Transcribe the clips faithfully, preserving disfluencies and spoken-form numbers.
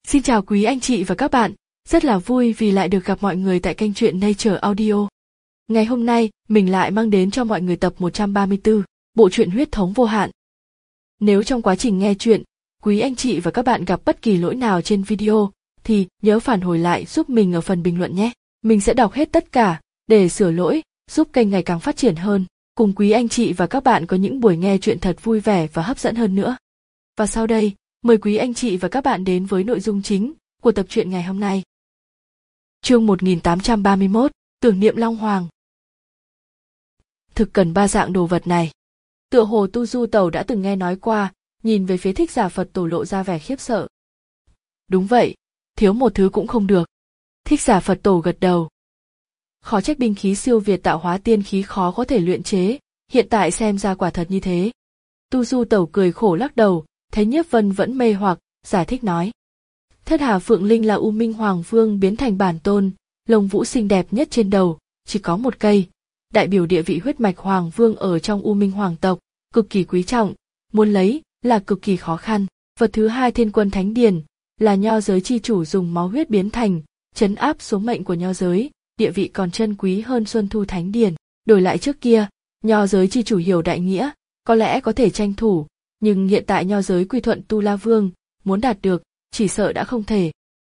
Xin chào quý anh chị và các bạn, rất là vui vì lại được gặp mọi người tại kênh truyện Nature Audio. Ngày hôm nay, mình lại mang đến cho mọi người tập một trăm ba mươi tư, bộ truyện Huyết thống vô hạn. Nếu trong quá trình nghe truyện, quý anh chị và các bạn gặp bất kỳ lỗi nào trên video, thì nhớ phản hồi lại giúp mình ở phần bình luận nhé. Mình sẽ đọc hết tất cả, để sửa lỗi, giúp kênh ngày càng phát triển hơn, cùng quý anh chị và các bạn có những buổi nghe truyện thật vui vẻ và hấp dẫn hơn nữa. Và sau đây, mời quý anh chị và các bạn đến với nội dung chính của tập truyện ngày hôm nay. Chương một nghìn tám trăm ba mươi mốt, tưởng niệm Long Hoàng. Thực cần ba dạng đồ vật này. Tựa hồ Tu Du Tẩu đã từng nghe nói qua, nhìn về phía Thích Giả Phật Tổ lộ ra vẻ khiếp sợ. Đúng vậy, thiếu một thứ cũng không được. Thích Giả Phật Tổ gật đầu. Khó trách binh khí siêu việt tạo hóa tiên khí khó có thể luyện chế, hiện tại xem ra quả thật như thế. Tu Du Tẩu cười khổ lắc đầu, thấy Nhiếp Vân vẫn mê hoặc, giải thích nói. Thất Hà Phượng Linh là U Minh Hoàng Vương biến thành bản tôn, lông vũ xinh đẹp nhất trên đầu, chỉ có một cây, đại biểu địa vị huyết mạch Hoàng Vương ở trong U Minh Hoàng tộc, cực kỳ quý trọng, muốn lấy là cực kỳ khó khăn. Vật thứ hai Thiên Quân Thánh Điển, là nho giới chi chủ dùng máu huyết biến thành, trấn áp số mệnh của nho giới, địa vị còn chân quý hơn Xuân Thu Thánh Điển. Đổi lại trước kia, nho giới chi chủ hiểu đại nghĩa, có lẽ có thể tranh thủ, nhưng hiện tại nho giới quy thuận Tu La Vương, muốn đạt được, chỉ sợ đã không thể.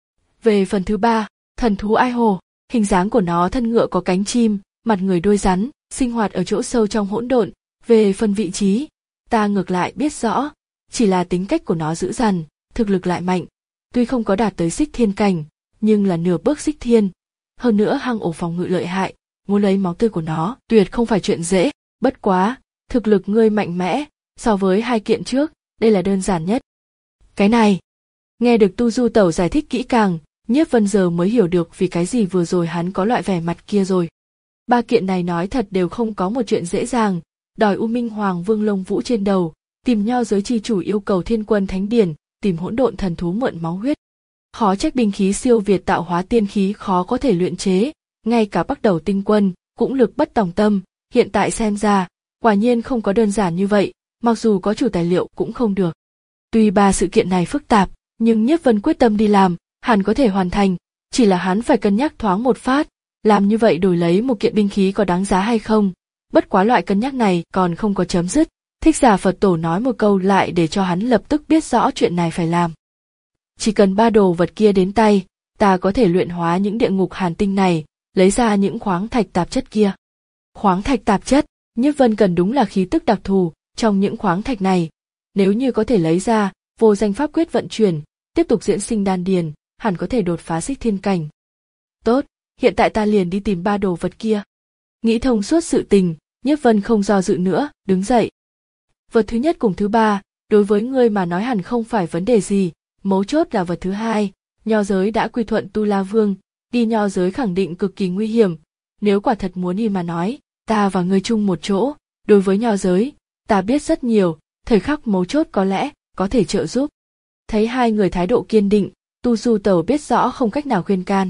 Về phần thứ ba, thần thú Ai Hồ, hình dáng của nó thân ngựa có cánh chim, mặt người đuôi rắn, sinh hoạt ở chỗ sâu trong hỗn độn. Về phần vị trí, ta ngược lại biết rõ, chỉ là tính cách của nó dữ dằn, thực lực lại mạnh, tuy không có đạt tới xích thiên cảnh, nhưng là nửa bước xích thiên. Hơn nữa hang ổ phòng ngự lợi hại, muốn lấy máu tươi của nó, tuyệt không phải chuyện dễ. Bất quá, thực lực ngươi mạnh mẽ, so với hai kiện trước, đây là đơn giản nhất. Cái này, nghe được Tu Du Tẩu giải thích kỹ càng, Nhiếp Vân giờ mới hiểu được vì cái gì vừa rồi hắn có loại vẻ mặt kia rồi. Ba kiện này nói thật đều không có một chuyện dễ dàng, đòi U Minh Hoàng Vương lông vũ trên đầu, tìm nho giới chi chủ yêu cầu Thiên Quân Thánh Điển, tìm hỗn độn thần thú mượn máu huyết. Khó trách binh khí siêu việt tạo hóa tiên khí khó có thể luyện chế, ngay cả Bắc Đầu Tinh Quân cũng lực bất tòng tâm, hiện tại xem ra, quả nhiên không có đơn giản như vậy, mặc dù có chủ tài liệu cũng không được. Tuy ba sự kiện này phức tạp, nhưng Nhiếp Vân quyết tâm đi làm, hẳn có thể hoàn thành, chỉ là hắn phải cân nhắc thoáng một phát, làm như vậy đổi lấy một kiện binh khí có đáng giá hay không. Bất quá loại cân nhắc này còn không có chấm dứt, Thích Giả Phật Tổ nói một câu lại để cho hắn lập tức biết rõ chuyện này phải làm. Chỉ cần ba đồ vật kia đến tay, ta có thể luyện hóa những địa ngục hàn tinh này, lấy ra những khoáng thạch tạp chất kia. Khoáng thạch tạp chất, Nhiếp Vân cần đúng là khí tức đặc thù trong những khoáng thạch này. Nếu như có thể lấy ra, vô danh pháp quyết vận chuyển, tiếp tục diễn sinh đan điền, hẳn có thể đột phá xích thiên cảnh. Tốt, hiện tại ta liền đi tìm ba đồ vật kia. Nghĩ thông suốt sự tình, Nhiếp Vân không do dự nữa, đứng dậy. Vật thứ nhất cùng thứ ba, đối với ngươi mà nói hẳn không phải vấn đề gì, mấu chốt là vật thứ hai, nho giới đã quy thuận Tu La Vương, đi nho giới khẳng định cực kỳ nguy hiểm, nếu quả thật muốn đi mà nói, ta và ngươi chung một chỗ, đối với nho giới, ta biết rất nhiều, thời khắc mấu chốt có lẽ có thể trợ giúp. Thấy hai người thái độ kiên định, Tu Du Tẩu biết rõ không cách nào khuyên can.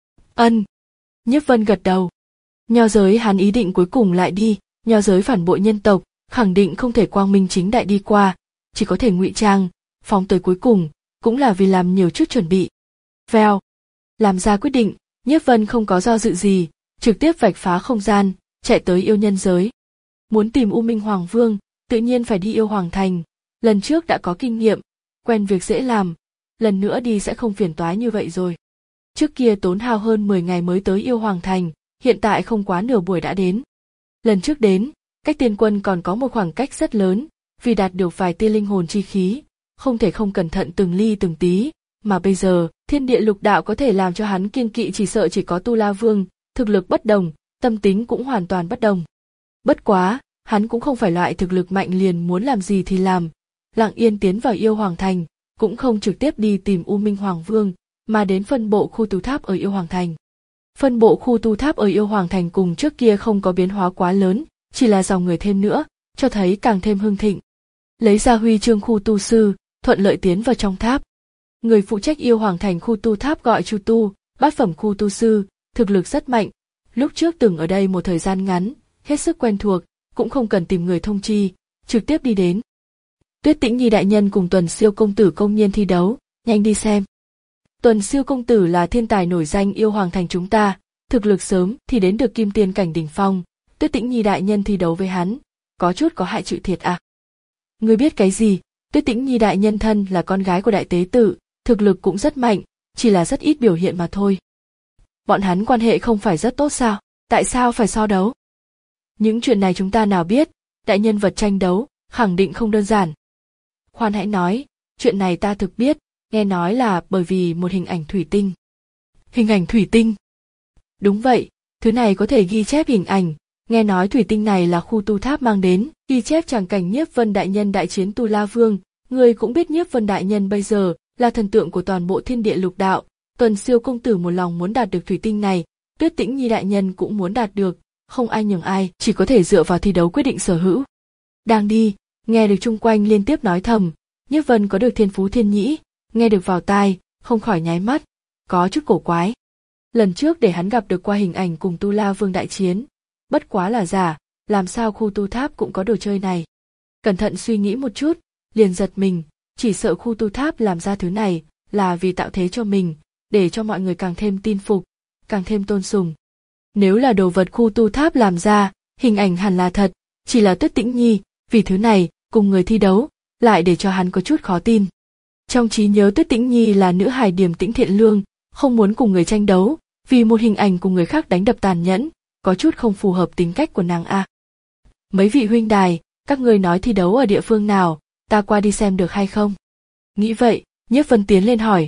Ân. Nhiếp Vân gật đầu. Nho giới hắn ý định cuối cùng lại đi, nho giới phản bội nhân tộc, khẳng định không thể quang minh chính đại đi qua, chỉ có thể ngụy trang, phóng tới cuối cùng, cũng là vì làm nhiều chút chuẩn bị. Vèo. Làm ra quyết định, Nhiếp Vân không có do dự gì, trực tiếp vạch phá không gian, chạy tới yêu nhân giới. Muốn tìm U Minh Hoàng Vương, tự nhiên phải đi yêu Hoàng Thành, lần trước đã có kinh nghiệm, quen việc dễ làm, lần nữa đi sẽ không phiền toái như vậy rồi. Trước kia tốn hao hơn mười ngày mới tới yêu Hoàng Thành, hiện tại không quá nửa buổi đã đến. Lần trước đến, cách Tiên Quân còn có một khoảng cách rất lớn, vì đạt được vài tia linh hồn chi khí, không thể không cẩn thận từng ly từng tí, mà bây giờ, thiên địa lục đạo có thể làm cho hắn kiêng kỵ chỉ sợ chỉ có Tu La Vương, thực lực bất đồng, tâm tính cũng hoàn toàn bất đồng. Bất quá, hắn cũng không phải loại thực lực mạnh liền muốn làm gì thì làm, lặng yên tiến vào yêu Hoàng Thành, cũng không trực tiếp đi tìm U Minh Hoàng Vương, mà đến phân bộ khu tu tháp ở yêu Hoàng Thành. Phân bộ khu tu tháp ở yêu Hoàng Thành cùng trước kia không có biến hóa quá lớn, chỉ là dòng người thêm nữa, cho thấy càng thêm hưng thịnh. Lấy ra huy chương khu tu sư, thuận lợi tiến vào trong tháp. Người phụ trách yêu Hoàng Thành khu tu tháp gọi Chu Tu, bát phẩm khu tu sư, thực lực rất mạnh, lúc trước từng ở đây một thời gian ngắn, hết sức quen thuộc, cũng không cần tìm người thông chi, trực tiếp đi đến. Tuyết Tĩnh Nhi đại nhân cùng Tuần Siêu công tử công nhiên thi đấu, nhanh đi xem. Tuần Siêu công tử là thiên tài nổi danh yêu hoàng thành chúng ta, thực lực sớm thì đến được kim tiên cảnh đỉnh phong, Tuyết Tĩnh Nhi đại nhân thi đấu với hắn, có chút có hại chịu thiệt à. Ngươi biết cái gì, Tuyết Tĩnh Nhi đại nhân thân là con gái của đại tế tử, thực lực cũng rất mạnh, chỉ là rất ít biểu hiện mà thôi. Bọn hắn quan hệ không phải rất tốt sao, tại sao phải so đấu? Những chuyện này chúng ta nào biết, đại nhân vật tranh đấu, khẳng định không đơn giản. Khoan hãy nói, chuyện này ta thực biết, nghe nói là bởi vì một hình ảnh thủy tinh. Hình ảnh thủy tinh? Đúng vậy, thứ này có thể ghi chép hình ảnh, nghe nói thủy tinh này là khu tu tháp mang đến, ghi chép tràng cảnh Nhiếp Vân đại nhân đại chiến Tu La Vương, người cũng biết Nhiếp Vân đại nhân bây giờ là thần tượng của toàn bộ thiên địa lục đạo, Tuần Siêu công tử một lòng muốn đạt được thủy tinh này, Tuyết Tĩnh Nhi đại nhân cũng muốn đạt được, không ai nhường ai, chỉ có thể dựa vào thi đấu quyết định sở hữu. Đang đi, nghe được chung quanh liên tiếp nói thầm, Nhiếp Vân có được thiên phú thiên nhĩ, nghe được vào tai, không khỏi nháy mắt, có chút cổ quái. Lần trước để hắn gặp được qua hình ảnh cùng Tu La Vương đại chiến, bất quá là giả, làm sao khu tu tháp cũng có đồ chơi này. Cẩn thận suy nghĩ một chút, liền giật mình, chỉ sợ khu tu tháp làm ra thứ này là vì tạo thế cho mình, để cho mọi người càng thêm tin phục, càng thêm tôn sùng. Nếu là đồ vật khu tu tháp làm ra, hình ảnh hẳn là thật, chỉ là Tuyết Tĩnh Nhi, vì thứ này, cùng người thi đấu, lại để cho hắn có chút khó tin. Trong trí nhớ Tuyết Tĩnh Nhi là nữ hài điềm tĩnh thiện lương, không muốn cùng người tranh đấu, vì một hình ảnh cùng người khác đánh đập tàn nhẫn, có chút không phù hợp tính cách của nàng a. Mấy vị huynh đài, các ngươi nói thi đấu ở địa phương nào, ta qua đi xem được hay không? Nghĩ vậy, Nhiếp Vân tiến lên hỏi.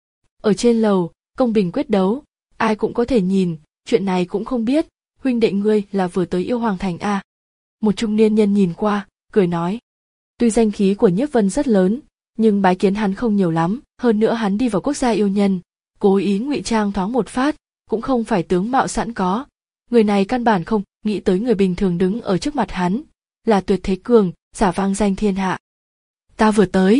Ở trên lầu, công bình quyết đấu, ai cũng có thể nhìn, chuyện này cũng không biết, huynh đệ ngươi là vừa tới yêu hoàng thành a. Một trung niên nhân nhìn qua, cười nói. Tuy danh khí của Nhiếp Vân rất lớn, nhưng bái kiến hắn không nhiều lắm, hơn nữa hắn đi vào quốc gia yêu nhân, cố ý ngụy trang thoáng một phát, cũng không phải tướng mạo sẵn có. Người này căn bản không nghĩ tới người bình thường đứng ở trước mặt hắn, là tuyệt thế cường, giả vang danh thiên hạ. Ta vừa tới.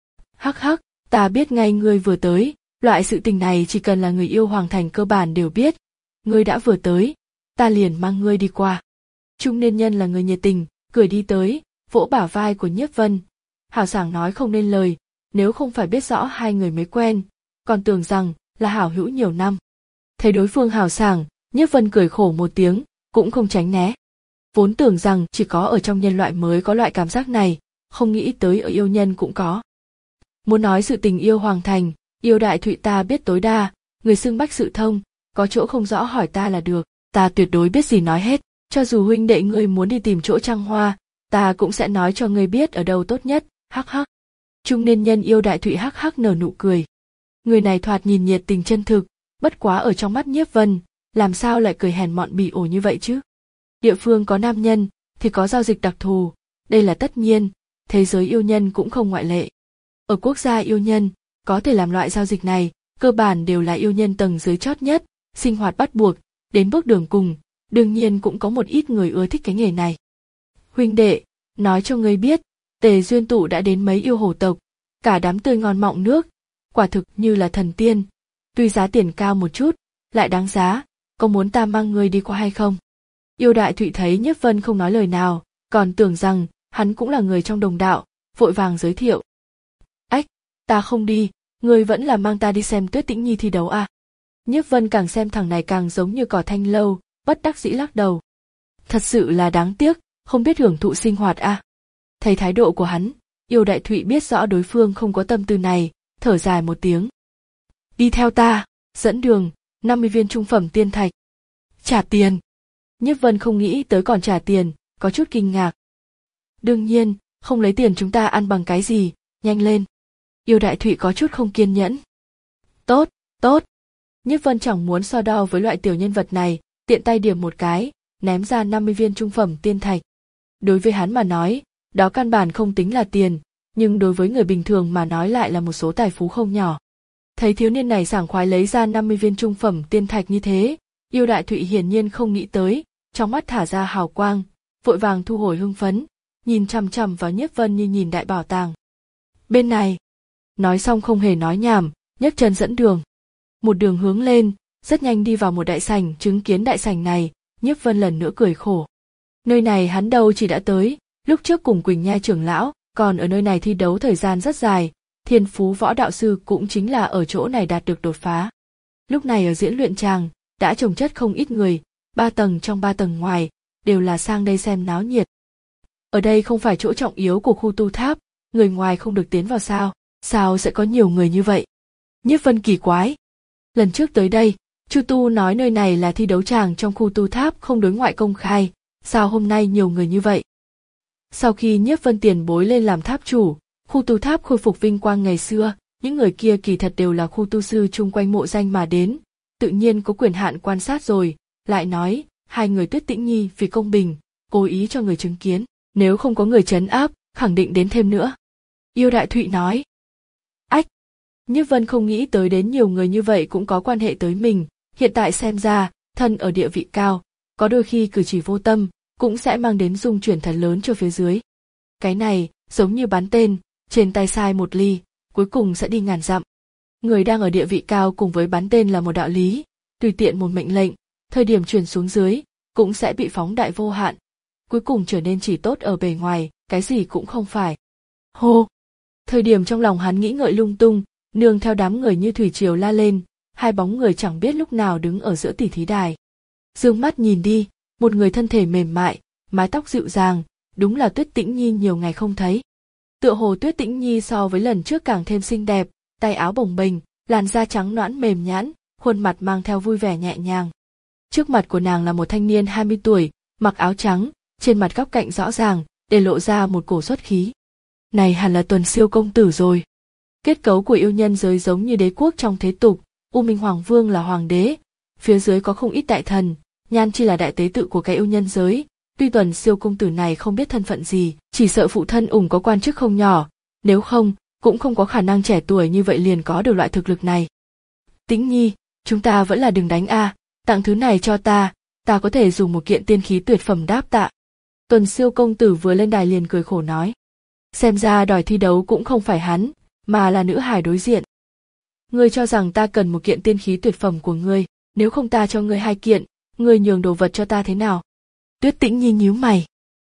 Hắc hắc, ta biết ngay ngươi vừa tới, loại sự tình này chỉ cần là người yêu hoàng thành cơ bản đều biết. Ngươi đã vừa tới, ta liền mang ngươi đi qua. Trung niên nhân là người nhiệt tình, cười đi tới, vỗ bả vai của Nhiếp Vân. Hào sảng nói không nên lời, nếu không phải biết rõ hai người mới quen, còn tưởng rằng là hảo hữu nhiều năm. Thấy đối phương hào sảng, Nhiếp Vân cười khổ một tiếng, cũng không tránh né. Vốn tưởng rằng chỉ có ở trong nhân loại mới có loại cảm giác này, không nghĩ tới ở yêu nhân cũng có. Muốn nói sự tình yêu hoàng thành, yêu đại thụy ta biết tối đa, người xưng bách sự thông, có chỗ không rõ hỏi ta là được, ta tuyệt đối biết gì nói hết, cho dù huynh đệ ngươi muốn đi tìm chỗ trăng hoa, ta cũng sẽ nói cho ngươi biết ở đâu tốt nhất, hắc hắc. Trung niên nhân yêu đại thụy hắc hắc nở nụ cười. Người này thoạt nhìn nhiệt tình chân thực, bất quá ở trong mắt Nhiếp Vân, làm sao lại cười hèn mọn bỉ ổi như vậy chứ? Địa phương có nam nhân, thì có giao dịch đặc thù, đây là tất nhiên, thế giới yêu nhân cũng không ngoại lệ. Ở quốc gia yêu nhân, có thể làm loại giao dịch này, cơ bản đều là yêu nhân tầng dưới chót nhất, sinh hoạt bắt buộc, đến bước đường cùng, đương nhiên cũng có một ít người ưa thích cái nghề này. Huynh đệ, nói cho ngươi biết, Tề Duyên Tụ đã đến mấy yêu hồ tộc, cả đám tươi ngon mọng nước, quả thực như là thần tiên, tuy giá tiền cao một chút, lại đáng giá, có muốn ta mang ngươi đi qua hay không? Yêu đại thụy thấy Nhiếp Vân không nói lời nào, còn tưởng rằng hắn cũng là người trong đồng đạo, vội vàng giới thiệu. Ách, ta không đi, ngươi vẫn là mang ta đi xem Tuyết Tĩnh Nhi thi đấu à? Nhiếp Vân càng xem thằng này càng giống như cỏ thanh lâu, bất đắc dĩ lắc đầu. Thật sự là đáng tiếc, không biết hưởng thụ sinh hoạt à? Thấy thái độ của hắn, yêu đại thụy biết rõ đối phương không có tâm tư này, thở dài một tiếng. Đi theo ta, dẫn đường, năm mươi viên trung phẩm tiên thạch. Trả tiền. Nhiếp Vân không nghĩ tới còn trả tiền, có chút kinh ngạc. Đương nhiên, không lấy tiền chúng ta ăn bằng cái gì, nhanh lên. Yêu đại thụy có chút không kiên nhẫn. Tốt, tốt. Nhiếp Vân chẳng muốn so đo với loại tiểu nhân vật này, tiện tay điểm một cái, ném ra năm mươi viên trung phẩm tiên thạch. Đối với hắn mà nói, đó căn bản không tính là tiền, nhưng đối với người bình thường mà nói lại là một số tài phú không nhỏ. Thấy thiếu niên này sảng khoái lấy ra năm mươi viên trung phẩm tiên thạch như thế, yêu đại thụy hiển nhiên không nghĩ tới, trong mắt thả ra hào quang, vội vàng thu hồi hưng phấn, nhìn chằm chằm vào Nhiếp Vân như nhìn đại bảo tàng. Bên này, nói xong không hề nói nhảm, nhấc chân dẫn đường. Một đường hướng lên, rất nhanh đi vào một đại sảnh, chứng kiến đại sảnh này, Nhiếp Vân lần nữa cười khổ. Nơi này hắn đâu chỉ đã tới, lúc trước cùng Quỳnh Nhai trưởng lão, còn ở nơi này thi đấu thời gian rất dài, thiên phú võ đạo sư cũng chính là ở chỗ này đạt được đột phá. Lúc này ở diễn luyện tràng, đã chồng chất không ít người, ba tầng trong ba tầng ngoài, đều là sang đây xem náo nhiệt. Ở đây không phải chỗ trọng yếu của khu tu tháp, người ngoài không được tiến vào sao, sao sẽ có nhiều người như vậy? Nhiếp Vân kỳ quái. Lần trước tới đây, Chu Tu nói nơi này là thi đấu tràng trong khu tu tháp không đối ngoại công khai, sao hôm nay nhiều người như vậy? Sau khi Nhiếp Vân tiền bối lên làm tháp chủ, khu tu tháp khôi phục vinh quang ngày xưa, những người kia kỳ thật đều là khu tu sư chung quanh mộ danh mà đến, tự nhiên có quyền hạn quan sát rồi, lại nói, hai người Tuyết Tĩnh Nhi vì công bình, cố ý cho người chứng kiến, nếu không có người trấn áp, khẳng định đến thêm nữa. Yêu Đại Thụy nói. Ách! Nhiếp Vân không nghĩ tới đến nhiều người như vậy cũng có quan hệ tới mình, hiện tại xem ra, thân ở địa vị cao, có đôi khi cử chỉ vô tâm, cũng sẽ mang đến dung chuyển thật lớn cho phía dưới. Cái này, giống như bắn tên, trên tay sai một ly, cuối cùng sẽ đi ngàn dặm. Người đang ở địa vị cao cùng với bắn tên là một đạo lý, tùy tiện một mệnh lệnh, thời điểm truyền xuống dưới, cũng sẽ bị phóng đại vô hạn. Cuối cùng trở nên chỉ tốt ở bề ngoài, cái gì cũng không phải. Hô! Thời điểm trong lòng hắn nghĩ ngợi lung tung, nương theo đám người như thủy triều la lên, hai bóng người chẳng biết lúc nào đứng ở giữa tỉ thí đài. Dương mắt nhìn đi, một người thân thể mềm mại, mái tóc dịu dàng, đúng là Tuyết Tĩnh Nhi nhiều ngày không thấy. Tựa hồ Tuyết Tĩnh Nhi so với lần trước càng thêm xinh đẹp, tay áo bồng bềnh, làn da trắng nõn mềm nhẵn, khuôn mặt mang theo vui vẻ nhẹ nhàng. Trước mặt của nàng là một thanh niên hai mươi tuổi, mặc áo trắng, trên mặt góc cạnh rõ ràng, để lộ ra một cổ xuất khí. Này hẳn là Tuần Siêu công tử rồi. Kết cấu của yêu nhân giới giống như đế quốc trong thế tục, U Minh Hoàng Vương là hoàng đế, phía dưới có không ít đại thần, Nhan Chi là đại tế tự của cái yêu nhân giới. Tuy Tuần Siêu công tử này không biết thân phận gì, chỉ sợ phụ thân ủng có quan chức không nhỏ, nếu không, cũng không có khả năng trẻ tuổi như vậy liền có được loại thực lực này. Tĩnh Nhi, chúng ta vẫn là đừng đánh a, à, tặng thứ này cho ta, ta có thể dùng một kiện tiên khí tuyệt phẩm đáp tạ. Tuần Siêu công tử vừa lên đài liền cười khổ nói. Xem ra đòi thi đấu cũng không phải hắn, mà là nữ hài đối diện. Ngươi cho rằng ta cần một kiện tiên khí tuyệt phẩm của ngươi, nếu không ta cho ngươi hai kiện, ngươi nhường đồ vật cho ta thế nào? Tuyết Tĩnh Nhi nhíu mày.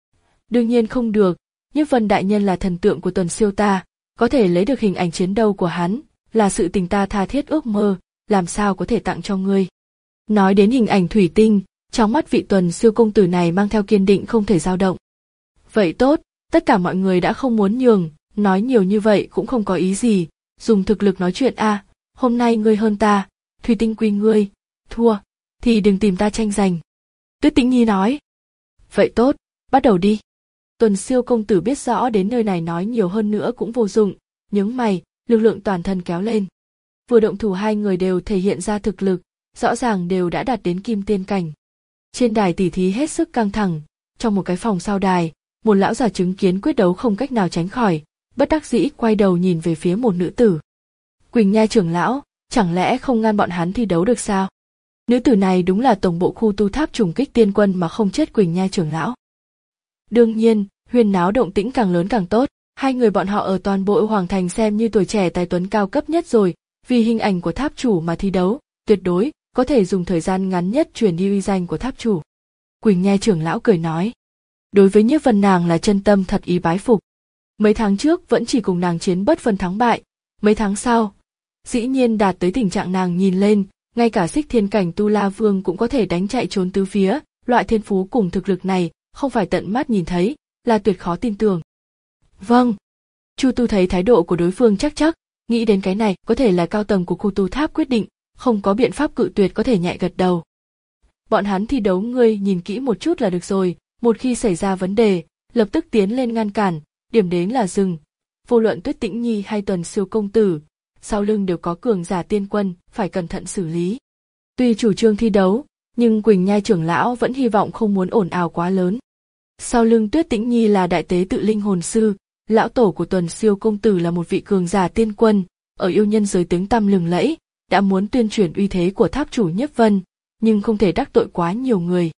Đương nhiên không được, Nhiếp Vân đại nhân là thần tượng của Tuần Siêu ta, có thể lấy được hình ảnh chiến đấu của hắn, là sự tình ta tha thiết ước mơ, làm sao có thể tặng cho ngươi. Nói đến hình ảnh thủy tinh, trong mắt vị Tuần Siêu công tử này mang theo kiên định không thể dao động. Vậy tốt, tất cả mọi người đã không muốn nhường, nói nhiều như vậy cũng không có ý gì, dùng thực lực nói chuyện a, à, hôm nay ngươi hơn ta, thủy tinh quy ngươi, thua, thì đừng tìm ta tranh giành. Tuyết Tĩnh Nhi nói. Vậy tốt, bắt đầu đi. Tuần Siêu công tử biết rõ đến nơi này nói nhiều hơn nữa cũng vô dụng, nhướng mày, lực lượng toàn thân kéo lên. Vừa động thủ hai người đều thể hiện ra thực lực, rõ ràng đều đã đạt đến kim tiên cảnh. Trên đài tỉ thí hết sức căng thẳng, trong một cái phòng sau đài, một lão già chứng kiến quyết đấu không cách nào tránh khỏi, bất đắc dĩ quay đầu nhìn về phía một nữ tử. Quỳnh Nhai trưởng lão, chẳng lẽ không ngăn bọn hắn thi đấu được sao? Nữ tử này đúng là tổng bộ khu tu tháp trùng kích tiên quân mà không chết Quỳnh Nhai trưởng lão. Đương nhiên, huyên náo động tĩnh càng lớn càng tốt, hai người bọn họ ở toàn bộ Hoàng Thành xem như tuổi trẻ tài tuấn cao cấp nhất rồi, vì hình ảnh của tháp chủ mà thi đấu, tuyệt đối có thể dùng thời gian ngắn nhất truyền đi uy danh của tháp chủ. Quỳnh Nhai trưởng lão cười nói, đối với Nhiếp Vân nàng là chân tâm thật ý bái phục. Mấy tháng trước vẫn chỉ cùng nàng chiến bất phân thắng bại, mấy tháng sau, dĩ nhiên đạt tới tình trạng nàng nhìn lên, ngay cả Xích Thiên cảnh Tu La Vương cũng có thể đánh chạy trốn tứ phía, loại thiên phú cùng thực lực này, không phải tận mắt nhìn thấy, là tuyệt khó tin tưởng. Vâng. Chu Tu thấy thái độ của đối phương chắc chắc, nghĩ đến cái này có thể là cao tầng của khu tu tháp quyết định, không có biện pháp cự tuyệt có thể nhẹ gật đầu. Bọn hắn thi đấu ngươi nhìn kỹ một chút là được rồi, một khi xảy ra vấn đề, lập tức tiến lên ngăn cản, điểm đến là dừng. Vô luận Tuyết Tĩnh Nhi hay Tuần Siêu công tử, sau lưng đều có cường giả tiên quân, phải cẩn thận xử lý. Tuy chủ trương thi đấu, nhưng Quỳnh Nhai trưởng lão vẫn hy vọng không muốn ồn ào quá lớn. Sau lưng Tuyết Tĩnh Nhi là đại tế tự linh hồn sư, lão tổ của Tuần Siêu công tử là một vị cường giả tiên quân, ở yêu nhân giới tiếng tăm lừng lẫy, đã muốn tuyên truyền uy thế của tháp chủ Nhiếp Vân, nhưng không thể đắc tội quá nhiều người.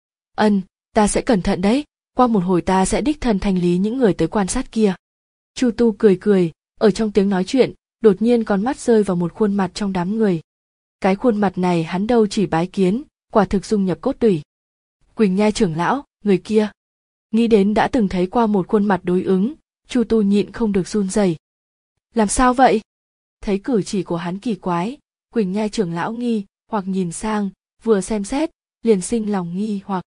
Ân, ta sẽ cẩn thận đấy, qua một hồi ta sẽ đích thân thanh lý những người tới quan sát kia. Chu Tu cười cười, ở trong tiếng nói chuyện, đột nhiên con mắt rơi vào một khuôn mặt trong đám người. Cái khuôn mặt này hắn đâu chỉ bái kiến, quả thực dung nhập cốt tủy. Quỳnh Nhai trưởng lão, người kia. Nghĩ đến đã từng thấy qua một khuôn mặt đối ứng, Chu Tu nhịn không được run rẩy. Làm sao vậy? Thấy cử chỉ của hắn kỳ quái, Quỳnh Nhai trưởng lão nghi hoặc nhìn sang, vừa xem xét, liền sinh lòng nghi hoặc.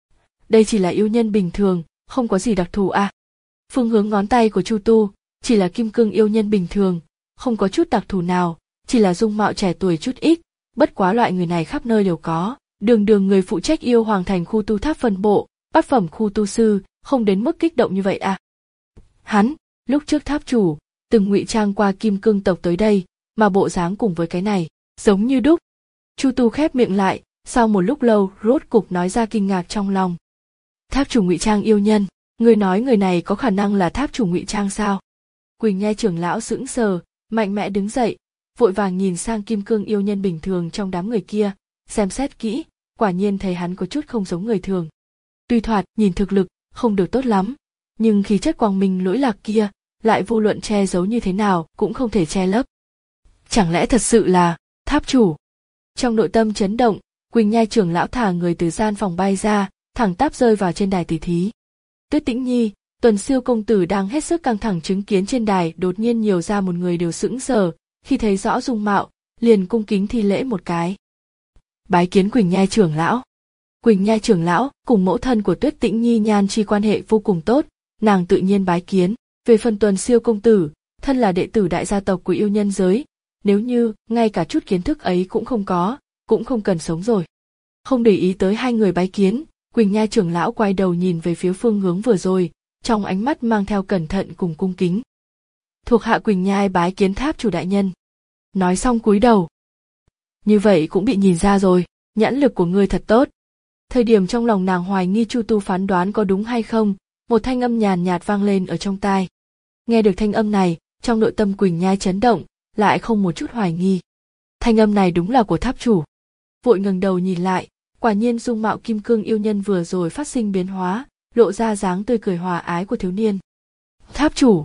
Đây chỉ là yêu nhân bình thường, không có gì đặc thù à? Phương hướng ngón tay của Chu Tu, chỉ là kim cương yêu nhân bình thường, không có chút đặc thù nào, chỉ là dung mạo trẻ tuổi chút ít, bất quá loại người này khắp nơi đều có. Đường Đường người phụ trách yêu hoàng thành khu tu tháp phân bộ, bát phẩm khu tu sư, không đến mức kích động như vậy à? Hắn, lúc trước tháp chủ, từng ngụy trang qua kim cương tộc tới đây, mà bộ dáng cùng với cái này, giống như đúc. Chu Tu khép miệng lại, sau một lúc lâu rốt cục nói ra kinh ngạc trong lòng. Tháp chủ ngụy trang yêu nhân, người nói người này có khả năng là tháp chủ ngụy trang sao? Quỳnh Nhai trưởng lão sững sờ, mạnh mẽ đứng dậy, vội vàng nhìn sang kim cương yêu nhân bình thường trong đám người kia, xem xét kỹ, quả nhiên thấy hắn có chút không giống người thường. Tuy thoạt nhìn thực lực không được tốt lắm, nhưng khí chất quang minh lỗi lạc kia lại vô luận che giấu như thế nào cũng không thể che lấp. Chẳng lẽ thật sự là tháp chủ? Trong nội tâm chấn động, Quỳnh Nhai trưởng lão thả người từ gian phòng bay ra, thẳng tắp rơi vào trên đài tỷ thí. Tuyết Tĩnh Nhi, Tuần Siêu công tử đang hết sức căng thẳng chứng kiến trên đài đột nhiên nhiều ra một người đều sững sờ, khi thấy rõ dung mạo, liền cung kính thi lễ một cái. Bái kiến Quỳnh Nhai trưởng lão. Quỳnh Nhai trưởng lão cùng mẫu thân của Tuyết Tĩnh Nhi nhan chi quan hệ vô cùng tốt, nàng tự nhiên bái kiến. Về phần Tuần Siêu công tử, thân là đệ tử đại gia tộc của yêu nhân giới, nếu như ngay cả chút kiến thức ấy cũng không có, cũng không cần sống rồi. Không để ý tới hai người bái kiến, Quỳnh Nhai trưởng lão quay đầu nhìn về phía phương hướng vừa rồi, trong ánh mắt mang theo cẩn thận cùng cung kính. Thuộc hạ Quỳnh Nhai bái kiến tháp chủ đại nhân. Nói xong cúi đầu. Như vậy cũng bị nhìn ra rồi, nhãn lực của ngươi thật tốt. Thời điểm trong lòng nàng hoài nghi Chu Tu phán đoán có đúng hay không, một thanh âm nhàn nhạt vang lên ở trong tai. Nghe được thanh âm này, trong nội tâm Quỳnh Nhai chấn động, lại không một chút hoài nghi. Thanh âm này đúng là của tháp chủ. Vội ngẩng đầu nhìn lại, quả nhiên dung mạo kim cương yêu nhân vừa rồi phát sinh biến hóa, lộ ra dáng tươi cười hòa ái của thiếu niên. Tháp chủ.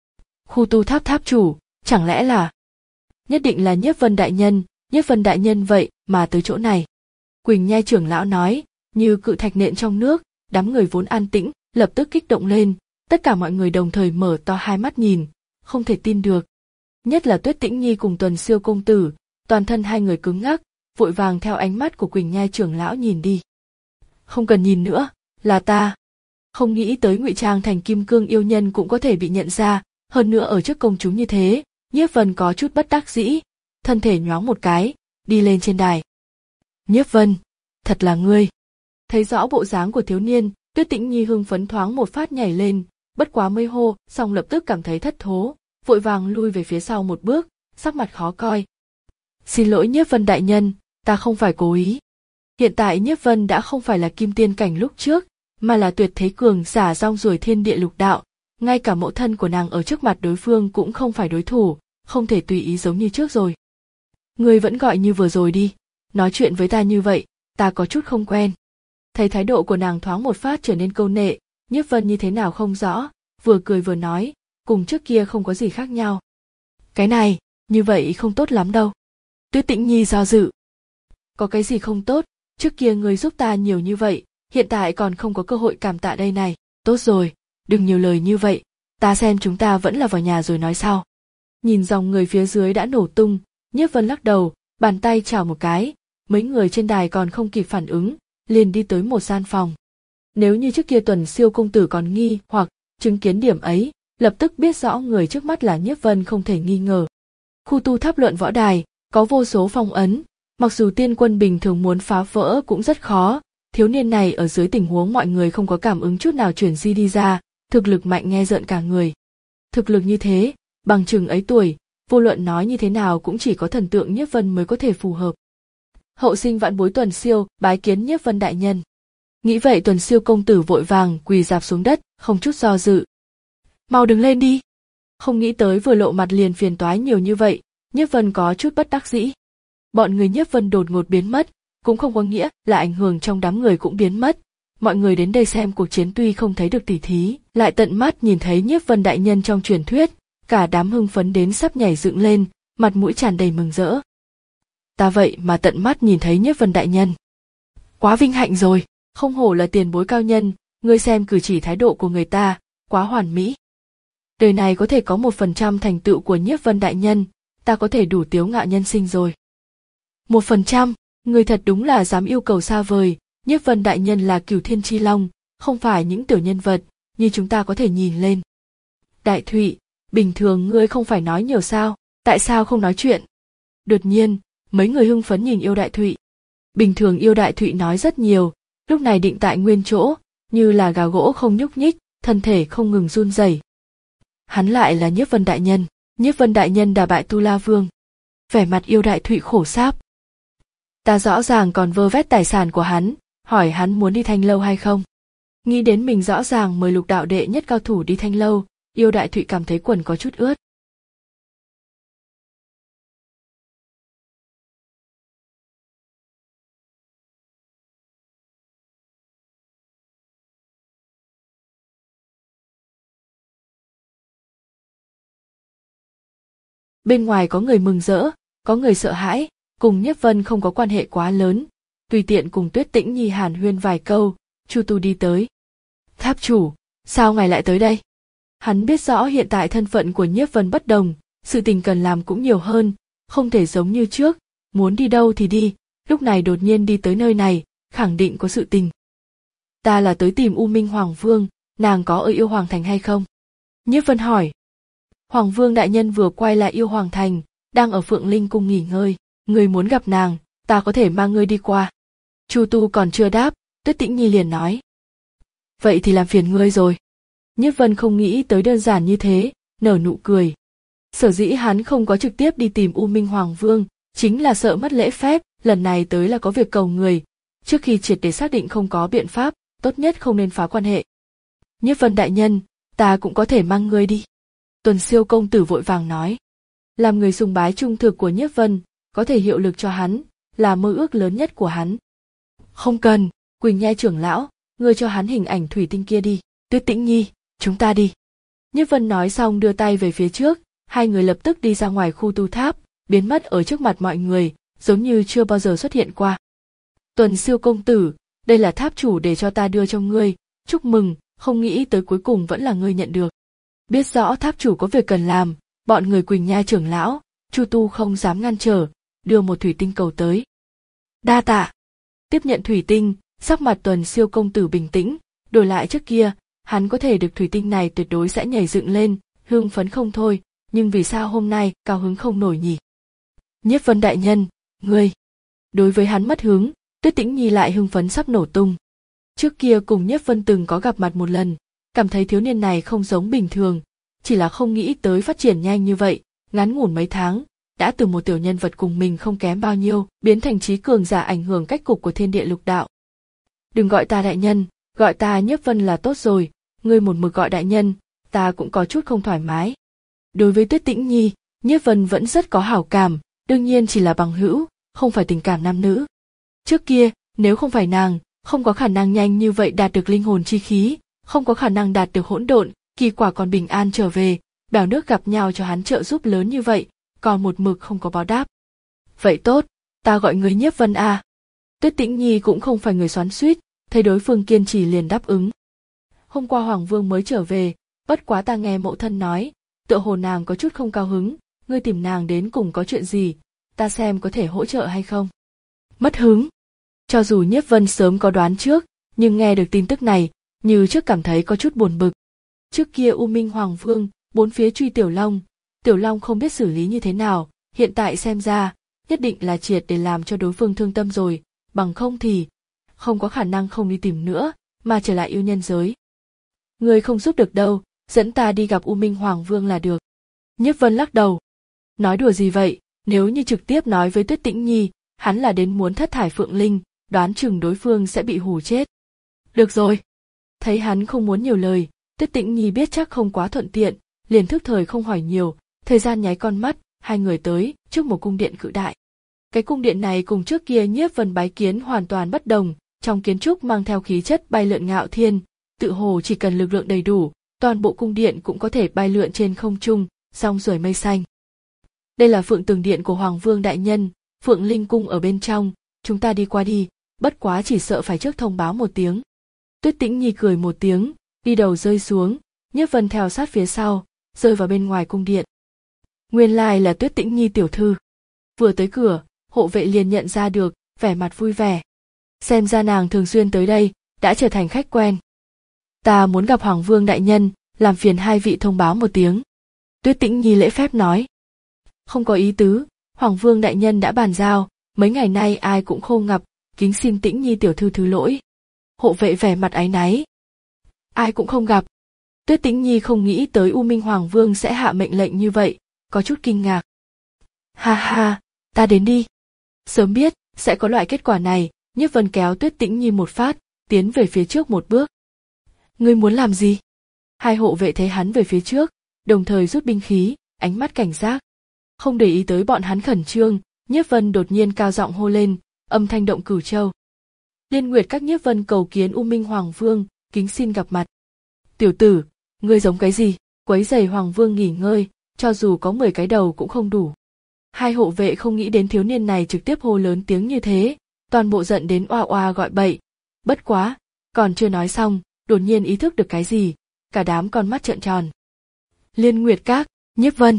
Khu tu tháp tháp chủ, chẳng lẽ là... Nhất định là Nhiếp Vân đại nhân, Nhiếp Vân đại nhân vậy mà tới chỗ này. Quỳnh Nhai trưởng lão nói, như cự thạch nện trong nước, đám người vốn an tĩnh, lập tức kích động lên, tất cả mọi người đồng thời mở to hai mắt nhìn, không thể tin được. Nhất là Tuyết Tĩnh Nhi cùng Tuần Siêu công tử, toàn thân hai người cứng ngắc, vội vàng theo ánh mắt của Quỳnh Nhai trưởng lão nhìn đi. Không cần nhìn nữa, là ta. Không nghĩ tới ngụy trang thành kim cương yêu nhân cũng có thể bị nhận ra, hơn nữa ở trước công chúng như thế, Nhiếp Vân có chút bất đắc dĩ, thân thể nhoáng một cái, đi lên trên đài. Nhiếp Vân, thật là ngươi. Thấy rõ bộ dáng của thiếu niên, Tuyết Tĩnh Nhi hưng phấn thoáng một phát nhảy lên, bất quá mây hô, xong lập tức cảm thấy thất thố, vội vàng lui về phía sau một bước, sắc mặt khó coi. Xin lỗi Nhiếp Vân đại nhân, ta không phải cố ý. Hiện tại Nhiếp Vân đã không phải là kim tiên cảnh lúc trước, mà là tuyệt thế cường giả rong ruổi thiên địa lục đạo, ngay cả mẫu thân của nàng ở trước mặt đối phương cũng không phải đối thủ, không thể tùy ý giống như trước rồi. Ngươi vẫn gọi như vừa rồi đi, nói chuyện với ta như vậy, ta có chút không quen. Thấy thái độ của nàng thoáng một phát trở nên câu nệ, Nhiếp Vân như thế nào không rõ, vừa cười vừa nói, cùng trước kia không có gì khác nhau. Cái này, như vậy không tốt lắm đâu. Tuyết Tĩnh Nhi do dự. Có cái gì không tốt, trước kia ngươi giúp ta nhiều như vậy, hiện tại còn không có cơ hội cảm tạ đây này. Tốt rồi, đừng nhiều lời như vậy, ta xem chúng ta vẫn là vào nhà rồi nói sau. Nhìn dòng người phía dưới đã nổ tung, Nhiếp Vân lắc đầu, bàn tay chào một cái, mấy người trên đài còn không kịp phản ứng, liền đi tới một gian phòng. Nếu như trước kia Tuần Siêu công tử còn nghi hoặc chứng kiến điểm ấy, lập tức biết rõ người trước mắt là Nhiếp Vân không thể nghi ngờ. Khu tu tháp luận võ đài, có vô số phong ấn, mặc dù tiên quân bình thường muốn phá vỡ cũng rất khó, thiếu niên này ở dưới tình huống mọi người không có cảm ứng chút nào chuyển di đi ra, thực lực mạnh nghe rợn cả người. Thực lực như thế, bằng chừng ấy tuổi, vô luận nói như thế nào cũng chỉ có thần tượng Nhiếp Vân mới có thể phù hợp. Hậu sinh vạn bối Tuần Siêu bái kiến Nhiếp Vân đại nhân. Nghĩ vậy Tuần Siêu công tử vội vàng quỳ rạp xuống đất, không chút do dự. Mau đứng lên đi. Không nghĩ tới vừa lộ mặt liền phiền toái nhiều như vậy, Nhiếp Vân có chút bất đắc dĩ. Bọn người Nhiếp Vân đột ngột biến mất, cũng không có nghĩa là ảnh hưởng trong đám người cũng biến mất. Mọi người đến đây xem cuộc chiến tuy không thấy được tỉ thí, lại tận mắt nhìn thấy Nhiếp Vân đại nhân trong truyền thuyết, cả đám hưng phấn đến sắp nhảy dựng lên, mặt mũi tràn đầy mừng rỡ. Ta vậy mà tận mắt nhìn thấy Nhiếp Vân đại nhân. Quá vinh hạnh rồi, không hổ là tiền bối cao nhân, ngươi xem cử chỉ thái độ của người ta, quá hoàn mỹ. Đời này có thể có một phần trăm thành tựu của Nhiếp Vân đại nhân, ta có thể đủ tiếu ngạo nhân sinh rồi. Một phần trăm, người thật đúng là dám yêu cầu xa vời. Nhiếp Vân đại nhân là Cửu Thiên Chi Long, không phải những tiểu nhân vật như chúng ta có thể nhìn lên. Đại Thụy, bình thường ngươi không phải nói nhiều sao, tại sao không nói chuyện? Đột nhiên, mấy người hưng phấn nhìn Yêu Đại Thụy. Bình thường Yêu Đại Thụy nói rất nhiều, lúc này định tại nguyên chỗ, như là gà gỗ không nhúc nhích, thân thể không ngừng run rẩy. Hắn lại là Nhiếp Vân đại nhân, Nhiếp Vân đại nhân đả bại Tu La Vương. Vẻ mặt Yêu Đại Thụy khổ sáp. Ta rõ ràng còn vơ vét tài sản của hắn, hỏi hắn muốn đi Thanh Lâu hay không. Nghĩ đến mình rõ ràng mời Lục đạo đệ nhất cao thủ đi Thanh Lâu, Yêu Đại Thụy cảm thấy quần có chút ướt. Bên ngoài có người mừng rỡ, có người sợ hãi, cùng Nhiếp Vân không có quan hệ quá lớn, tùy tiện cùng Tuyết Tĩnh Nhi hàn huyên vài câu, Chu Tu đi tới. Tháp chủ, sao ngài lại tới đây? Hắn biết rõ hiện tại thân phận của Nhiếp Vân bất đồng, sự tình cần làm cũng nhiều hơn, không thể giống như trước, muốn đi đâu thì đi, lúc này đột nhiên đi tới nơi này, khẳng định có sự tình. Ta là tới tìm U Minh Hoàng Vương, nàng có ở Yêu Hoàng Thành hay không? Nhiếp Vân hỏi. Hoàng Vương đại nhân vừa quay lại Yêu Hoàng Thành, đang ở Phượng Linh cung nghỉ ngơi, người muốn gặp nàng, ta có thể mang ngươi đi qua. Chu Tu còn chưa đáp, Tuyết Tĩnh Nhi liền nói. Vậy thì làm phiền ngươi rồi. Nhiếp Vân không nghĩ tới đơn giản như thế, nở nụ cười. Sở dĩ hắn không có trực tiếp đi tìm U Minh Hoàng Vương, chính là sợ mất lễ phép, lần này tới là có việc cầu người, trước khi triệt để xác định không có biện pháp, tốt nhất không nên phá quan hệ. Nhiếp Vân đại nhân, ta cũng có thể mang ngươi đi. Tuần Siêu công tử vội vàng nói. Làm người sùng bái trung thực của Nhiếp Vân, có thể hiệu lực cho hắn, là mơ ước lớn nhất của hắn. Không cần, Quỳnh Nhai trưởng lão, ngươi cho hắn hình ảnh thủy tinh kia đi, Tuyết Tĩnh Nhi, chúng ta đi. Nhiếp Vân nói xong đưa tay về phía trước, hai người lập tức đi ra ngoài khu tu tháp, biến mất ở trước mặt mọi người, giống như chưa bao giờ xuất hiện qua. Tuần Siêu công tử, đây là tháp chủ để cho ta đưa cho ngươi, chúc mừng, không nghĩ tới cuối cùng vẫn là ngươi nhận được. Biết rõ tháp chủ có việc cần làm, bọn người Quỳnh Nhai trưởng lão, Chu Tu không dám ngăn trở, đưa một thủy tinh cầu tới. Đa tạ. Tiếp nhận thủy tinh, sắc mặt Tuần Siêu công tử bình tĩnh, đổi lại trước kia, hắn có thể được thủy tinh này tuyệt đối sẽ nhảy dựng lên, hưng phấn không thôi, nhưng vì sao hôm nay cao hứng không nổi nhỉ? Nhiếp Vân đại nhân, ngươi. Đối với hắn mất hứng, Tuyết Tĩnh Nhi lại hưng phấn sắp nổ tung. Trước kia cùng Nhiếp Vân từng có gặp mặt một lần, cảm thấy thiếu niên này không giống bình thường, chỉ là không nghĩ tới phát triển nhanh như vậy, ngắn ngủn mấy tháng, đã từ một tiểu nhân vật cùng mình không kém bao nhiêu, biến thành trí cường giả ảnh hưởng cách cục của thiên địa lục đạo. Đừng gọi ta đại nhân, gọi ta Nhiếp Vân là tốt rồi, ngươi một mực gọi đại nhân, ta cũng có chút không thoải mái. Đối với Tuyết Tĩnh Nhi, Nhiếp Vân vẫn rất có hảo cảm, đương nhiên chỉ là bằng hữu, không phải tình cảm nam nữ. Trước kia, nếu không phải nàng, không có khả năng nhanh như vậy đạt được linh hồn chi khí, không có khả năng đạt được hỗn độn, kỳ quả còn bình an trở về, bèo nước gặp nhau cho hắn trợ giúp lớn như vậy, còn một mực không có báo đáp. Vậy tốt, ta gọi người Nhiếp Vân a. Tuyết Tĩnh Nhi cũng không phải người xoắn xuýt, thấy đối phương kiên trì liền đáp ứng. Hôm qua Hoàng Vương mới trở về, bất quá ta nghe mẫu thân nói, tựa hồ nàng có chút không cao hứng, ngươi tìm nàng đến cùng có chuyện gì, ta xem có thể hỗ trợ hay không. Mất hứng. Cho dù Nhiếp Vân sớm có đoán trước, nhưng nghe được tin tức này, như trước cảm thấy có chút buồn bực. Trước kia U Minh Hoàng Vương, bốn phía truy Tiểu Long, Tiểu Long không biết xử lý như thế nào, hiện tại xem ra, nhất định là triệt để làm cho đối phương thương tâm rồi, bằng không thì, không có khả năng không đi tìm nữa, mà trở lại yêu nhân giới. Người không giúp được đâu, dẫn ta đi gặp U Minh Hoàng Vương là được. Nhiếp Vân lắc đầu. Nói đùa gì vậy, nếu như trực tiếp nói với Tuyết Tĩnh Nhi, hắn là đến muốn thất thải Phượng Linh, đoán chừng đối phương sẽ bị hù chết. Được rồi. Thấy hắn không muốn nhiều lời, Tuyết Tĩnh Nhi biết chắc không quá thuận tiện, liền thức thời không hỏi nhiều, thời gian nháy con mắt, hai người tới trước một cung điện cự đại. Cái cung điện này cùng trước kia Nhiếp Vân bái kiến hoàn toàn bất đồng, trong kiến trúc mang theo khí chất bay lượn ngạo thiên, tự hồ chỉ cần lực lượng đầy đủ, toàn bộ cung điện cũng có thể bay lượn trên không trung, song ruổi mây xanh. Đây là Phượng Tường Điện của Hoàng Vương đại nhân, Phượng Linh cung ở bên trong, chúng ta đi qua đi, bất quá chỉ sợ phải trước thông báo một tiếng. Tuyết Tĩnh Nhi cười một tiếng, đi đầu rơi xuống, Nhiếp Vân theo sát phía sau, rơi vào bên ngoài cung điện. Nguyên lai là Tuyết Tĩnh Nhi tiểu thư. Vừa tới cửa, hộ vệ liền nhận ra được, vẻ mặt vui vẻ. Xem ra nàng thường xuyên tới đây, đã trở thành khách quen. Ta muốn gặp Hoàng Vương đại nhân, làm phiền hai vị thông báo một tiếng. Tuyết Tĩnh Nhi lễ phép nói. Không có ý tứ, Hoàng Vương đại nhân đã bàn giao, mấy ngày nay ai cũng không gặp, kính xin Tĩnh Nhi tiểu thư thứ lỗi. Hộ vệ vẻ mặt áy náy. Ai cũng không gặp. Tuyết Tĩnh Nhi không nghĩ tới U Minh Hoàng Vương sẽ hạ mệnh lệnh như vậy, có chút kinh ngạc. Ha ha, ta đến đi. Sớm biết, sẽ có loại kết quả này, Nhiếp Vân kéo Tuyết Tĩnh Nhi một phát, tiến về phía trước một bước. Ngươi muốn làm gì? Hai hộ vệ thấy hắn về phía trước, đồng thời rút binh khí, ánh mắt cảnh giác. Không để ý tới bọn hắn khẩn trương, Nhiếp Vân đột nhiên cao giọng hô lên, âm thanh động cửu châu. Liên Nguyệt các Nhiếp Vân cầu kiến U Minh Hoàng Vương, kính xin gặp mặt. Tiểu tử, ngươi giống cái gì? Quấy rầy Hoàng Vương nghỉ ngơi, cho dù có mười cái đầu cũng không đủ. Hai hộ vệ không nghĩ đến thiếu niên này trực tiếp hô lớn tiếng như thế, toàn bộ giận đến oa oa gọi bậy. Bất quá, còn chưa nói xong, đột nhiên ý thức được cái gì, cả đám con mắt trợn tròn. Liên Nguyệt các, Nhiếp Vân.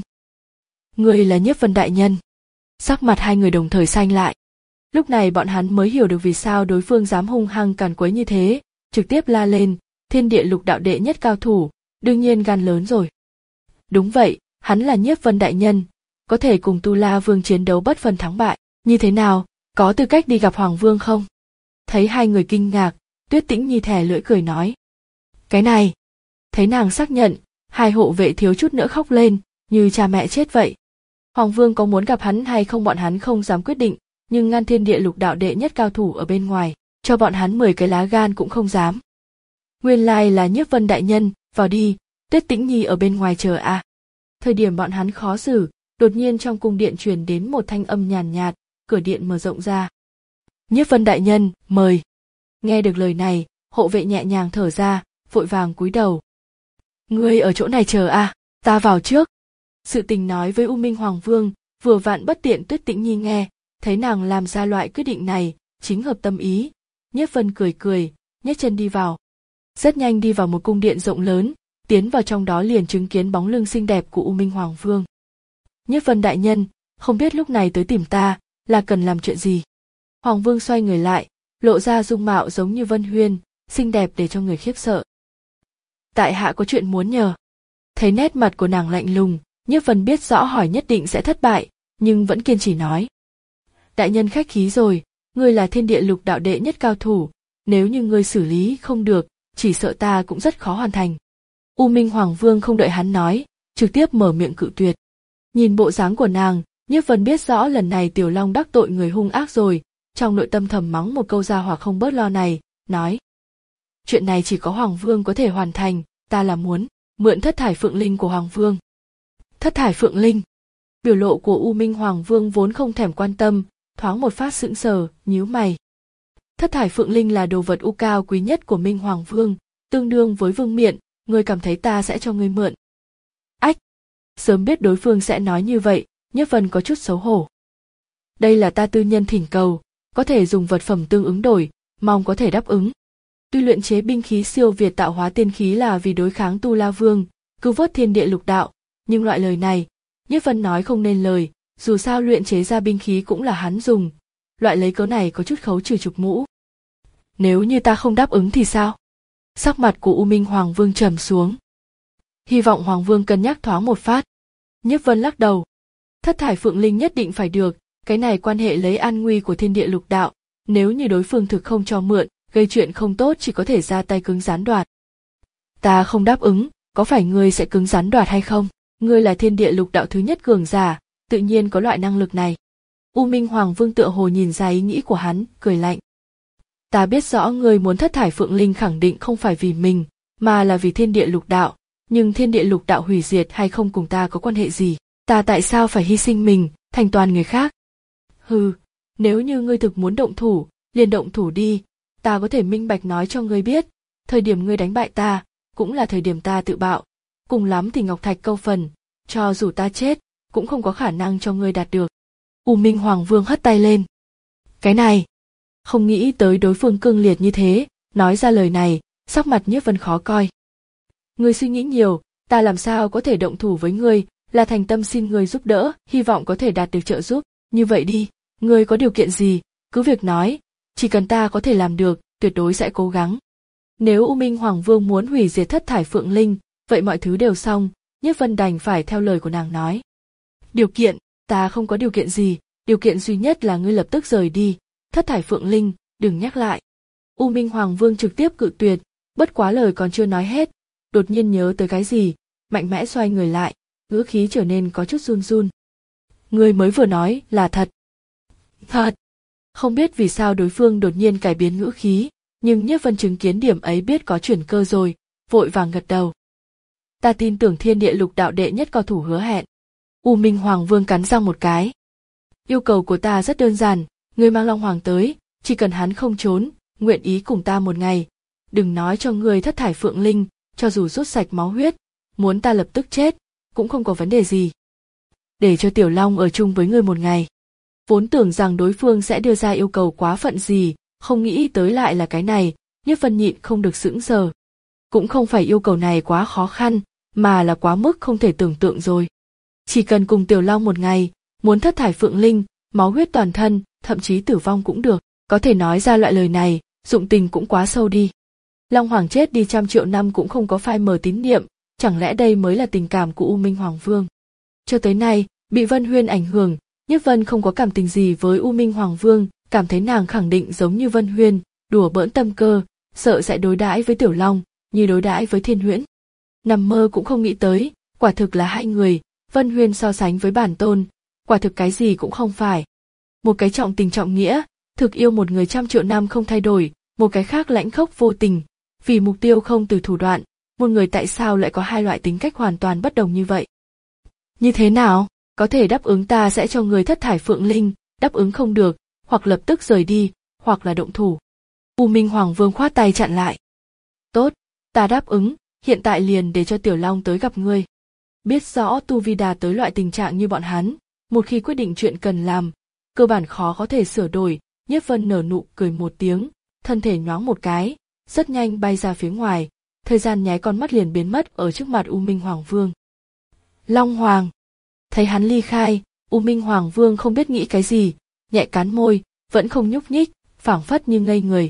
Người là Nhiếp Vân đại nhân. Sắc mặt hai người đồng thời xanh lại. Lúc này bọn hắn mới hiểu được vì sao đối phương dám hung hăng càn quấy như thế, trực tiếp la lên, thiên địa lục đạo đệ nhất cao thủ, đương nhiên gan lớn rồi. Đúng vậy, hắn là Nhiếp Vân đại nhân, có thể cùng Tu La Vương chiến đấu bất phân thắng bại, như thế nào, có tư cách đi gặp Hoàng Vương không? Thấy hai người kinh ngạc, Tuyết Tĩnh Nhi thè lưỡi cười nói. Cái này, thấy nàng xác nhận, hai hộ vệ thiếu chút nữa khóc lên, như cha mẹ chết vậy. Hoàng Vương có muốn gặp hắn hay không bọn hắn không dám quyết định, nhưng ngăn thiên địa lục đạo đệ nhất cao thủ ở bên ngoài, cho bọn hắn mười cái lá gan cũng không dám. Nguyên lai là Nhiếp Vân đại nhân, vào đi, Tuyết Tĩnh Nhi ở bên ngoài chờ à. Thời điểm bọn hắn khó xử, đột nhiên trong cung điện truyền đến một thanh âm nhàn nhạt, cửa điện mở rộng ra. Nhiếp Vân đại nhân, mời. Nghe được lời này, hộ vệ nhẹ nhàng thở ra, vội vàng cúi đầu. Ngươi ở chỗ này chờ à, ta vào trước. Sự tình nói với U Minh Hoàng Vương, vừa vặn bất tiện Tuyết Tĩnh Nhi nghe, thấy nàng làm ra loại quyết định này, chính hợp tâm ý. Nhiếp Vân cười cười, nhấc chân đi vào. Rất nhanh đi vào một cung điện rộng lớn, tiến vào trong đó liền chứng kiến bóng lưng xinh đẹp của U Minh Hoàng Vương. Nhiếp Vân đại nhân, không biết lúc này tới tìm ta, là cần làm chuyện gì? Hoàng Vương xoay người lại, lộ ra dung mạo giống như Vân Huyên, xinh đẹp để cho người khiếp sợ. Tại hạ có chuyện muốn nhờ. Thấy nét mặt của nàng lạnh lùng, Nhiếp Vân biết rõ hỏi nhất định sẽ thất bại, nhưng vẫn kiên trì nói. Đại nhân khách khí rồi, ngươi là thiên địa lục đạo đệ nhất cao thủ, nếu như ngươi xử lý không được, chỉ sợ ta cũng rất khó hoàn thành. U Minh Hoàng Vương không đợi hắn nói, trực tiếp mở miệng cự tuyệt. Nhìn bộ dáng của nàng, Nhiếp Vân biết rõ lần này Tiểu Long đắc tội người hung ác rồi, trong nội tâm thầm mắng một câu ra hỏa không bớt lo này, nói. Chuyện này chỉ có Hoàng Vương có thể hoàn thành, ta là muốn mượn thất thải phượng linh của Hoàng Vương. Thất thải phượng linh. Biểu lộ của U Minh Hoàng Vương vốn không thèm quan tâm, thoáng một phát sững sờ, nhíu mày. Thất thải phượng linh là đồ vật u cao quý nhất của Minh Hoàng Vương, tương đương với vương miện, ngươi cảm thấy ta sẽ cho ngươi mượn. Ách! Sớm biết đối phương sẽ nói như vậy, Nhiếp Vân có chút xấu hổ. Đây là ta tư nhân thỉnh cầu, có thể dùng vật phẩm tương ứng đổi, mong có thể đáp ứng. Tuy luyện chế binh khí siêu việt tạo hóa tiên khí là vì đối kháng Tu La Vương, cứu vớt thiên địa lục đạo, nhưng loại lời này, Nhiếp Vân nói không nên lời, dù sao luyện chế ra binh khí cũng là hắn dùng, loại lấy cớ này có chút khấu trừ chụp mũ. Nếu như ta không đáp ứng thì sao? Sắc mặt của U Minh Hoàng Vương trầm xuống. Hy vọng Hoàng Vương cân nhắc thoáng một phát. Nhiếp Vân lắc đầu. Thất thải phượng linh nhất định phải được, cái này quan hệ lấy an nguy của thiên địa lục đạo, nếu như đối phương thực không cho mượn, gây chuyện không tốt chỉ có thể ra tay cứng rắn đoạt. Ta không đáp ứng, có phải ngươi sẽ cứng rắn đoạt hay không? Ngươi là thiên địa lục đạo thứ nhất cường giả, tự nhiên có loại năng lực này. U Minh Hoàng Vương tựa hồ nhìn ra ý nghĩ của hắn, cười lạnh. Ta biết rõ ngươi muốn thất thải phượng linh khẳng định không phải vì mình, mà là vì thiên địa lục đạo, nhưng thiên địa lục đạo hủy diệt hay không cùng ta có quan hệ gì, ta tại sao phải hy sinh mình, thành toàn người khác? Hừ, nếu như ngươi thực muốn động thủ, liền động thủ đi, ta có thể minh bạch nói cho ngươi biết, thời điểm ngươi đánh bại ta, cũng là thời điểm ta tự bạo, cùng lắm thì ngọc thạch câu phần, cho dù ta chết, cũng không có khả năng cho ngươi đạt được. U Minh Hoàng Vương hất tay lên. Cái này, không nghĩ tới đối phương cương liệt như thế, nói ra lời này, sắc mặt Nhiếp Vân khó coi. Ngươi suy nghĩ nhiều, Ta làm sao có thể động thủ với ngươi, là thành tâm xin ngươi giúp đỡ, hy vọng có thể đạt được trợ giúp. Như vậy đi, ngươi có điều kiện gì, cứ việc nói, chỉ cần ta có thể làm được, tuyệt đối sẽ cố gắng. Nếu U Minh Hoàng Vương muốn hủy diệt Thất Thải Phượng Linh, vậy mọi thứ đều xong, Nhiếp Vân đành phải theo lời của nàng nói. Điều kiện, ta không có điều kiện gì, điều kiện duy nhất là ngươi lập tức rời đi, Thất Thải Phượng Linh, đừng nhắc lại. U Minh Hoàng Vương trực tiếp cự tuyệt, bất quá lời còn chưa nói hết, đột nhiên nhớ tới cái gì, mạnh mẽ xoay người lại, ngữ khí trở nên có chút run run. Ngươi mới vừa nói là thật. Thật. Không biết vì sao đối phương đột nhiên cải biến ngữ khí, nhưng Nhiếp Vân chứng kiến điểm ấy biết có chuyển cơ rồi, vội vàng gật đầu. Ta tin tưởng thiên địa lục đạo đệ nhất cao thủ hứa hẹn. U Minh Hoàng Vương cắn răng một cái. Yêu cầu của ta rất đơn giản, ngươi mang Long Hoàng tới, chỉ cần hắn không trốn, nguyện ý cùng ta một ngày. Đừng nói cho ngươi Thất Thải Phượng Linh, cho dù rút sạch máu huyết, muốn ta lập tức chết, cũng không có vấn đề gì. Để cho Tiểu Long ở chung với ngươi một ngày. Vốn tưởng rằng đối phương sẽ đưa ra yêu cầu quá phận gì, không nghĩ tới lại là cái này, Nhiếp Vân nhịn không được sững sờ. Cũng không phải yêu cầu này quá khó khăn, mà là quá mức không thể tưởng tượng rồi. Chỉ cần cùng Tiểu Long một ngày, muốn Thất Thải Phượng Linh, máu huyết toàn thân, thậm chí tử vong cũng được, có thể nói ra loại lời này, dụng tình cũng quá sâu đi. Long Hoàng chết đi trăm triệu năm cũng không có phai mờ tín niệm, chẳng lẽ đây mới là tình cảm của U Minh Hoàng Vương? Cho tới nay, bị Vân Huyên ảnh hưởng, Nhiếp Vân không có cảm tình gì với U Minh Hoàng Vương, cảm thấy nàng khẳng định giống như Vân Huyên, đùa bỡn tâm cơ, sợ sẽ đối đãi với Tiểu Long, như đối đãi với Thiên Huyễn. Nằm mơ cũng không nghĩ tới, quả thực là hai người, Vân Huyên so sánh với bản tôn, quả thực cái gì cũng không phải. Một cái trọng tình trọng nghĩa, thực yêu một người trăm triệu năm không thay đổi, một cái khác lãnh khốc vô tình, vì mục tiêu không từ thủ đoạn, một người tại sao lại có hai loại tính cách hoàn toàn bất đồng như vậy? Như thế nào? Có thể đáp ứng ta sẽ cho người Thất Thải Phượng Linh, đáp ứng không được, hoặc lập tức rời đi, hoặc là động thủ. U Minh Hoàng Vương khoát tay chặn lại. Tốt, ta đáp ứng, hiện tại liền để cho Tiểu Long tới gặp ngươi. Biết rõ tu vi đạt tới loại tình trạng như bọn hắn, một khi quyết định chuyện cần làm, cơ bản khó có thể sửa đổi. Nhiếp Vân nở nụ cười một tiếng, thân thể nhoáng một cái, rất nhanh bay ra phía ngoài, thời gian nháy con mắt liền biến mất ở trước mặt U Minh Hoàng Vương. Long Hoàng. Thấy hắn ly khai, U Minh Hoàng Vương không biết nghĩ cái gì, nhẹ cắn môi, vẫn không nhúc nhích, phảng phất như ngây người.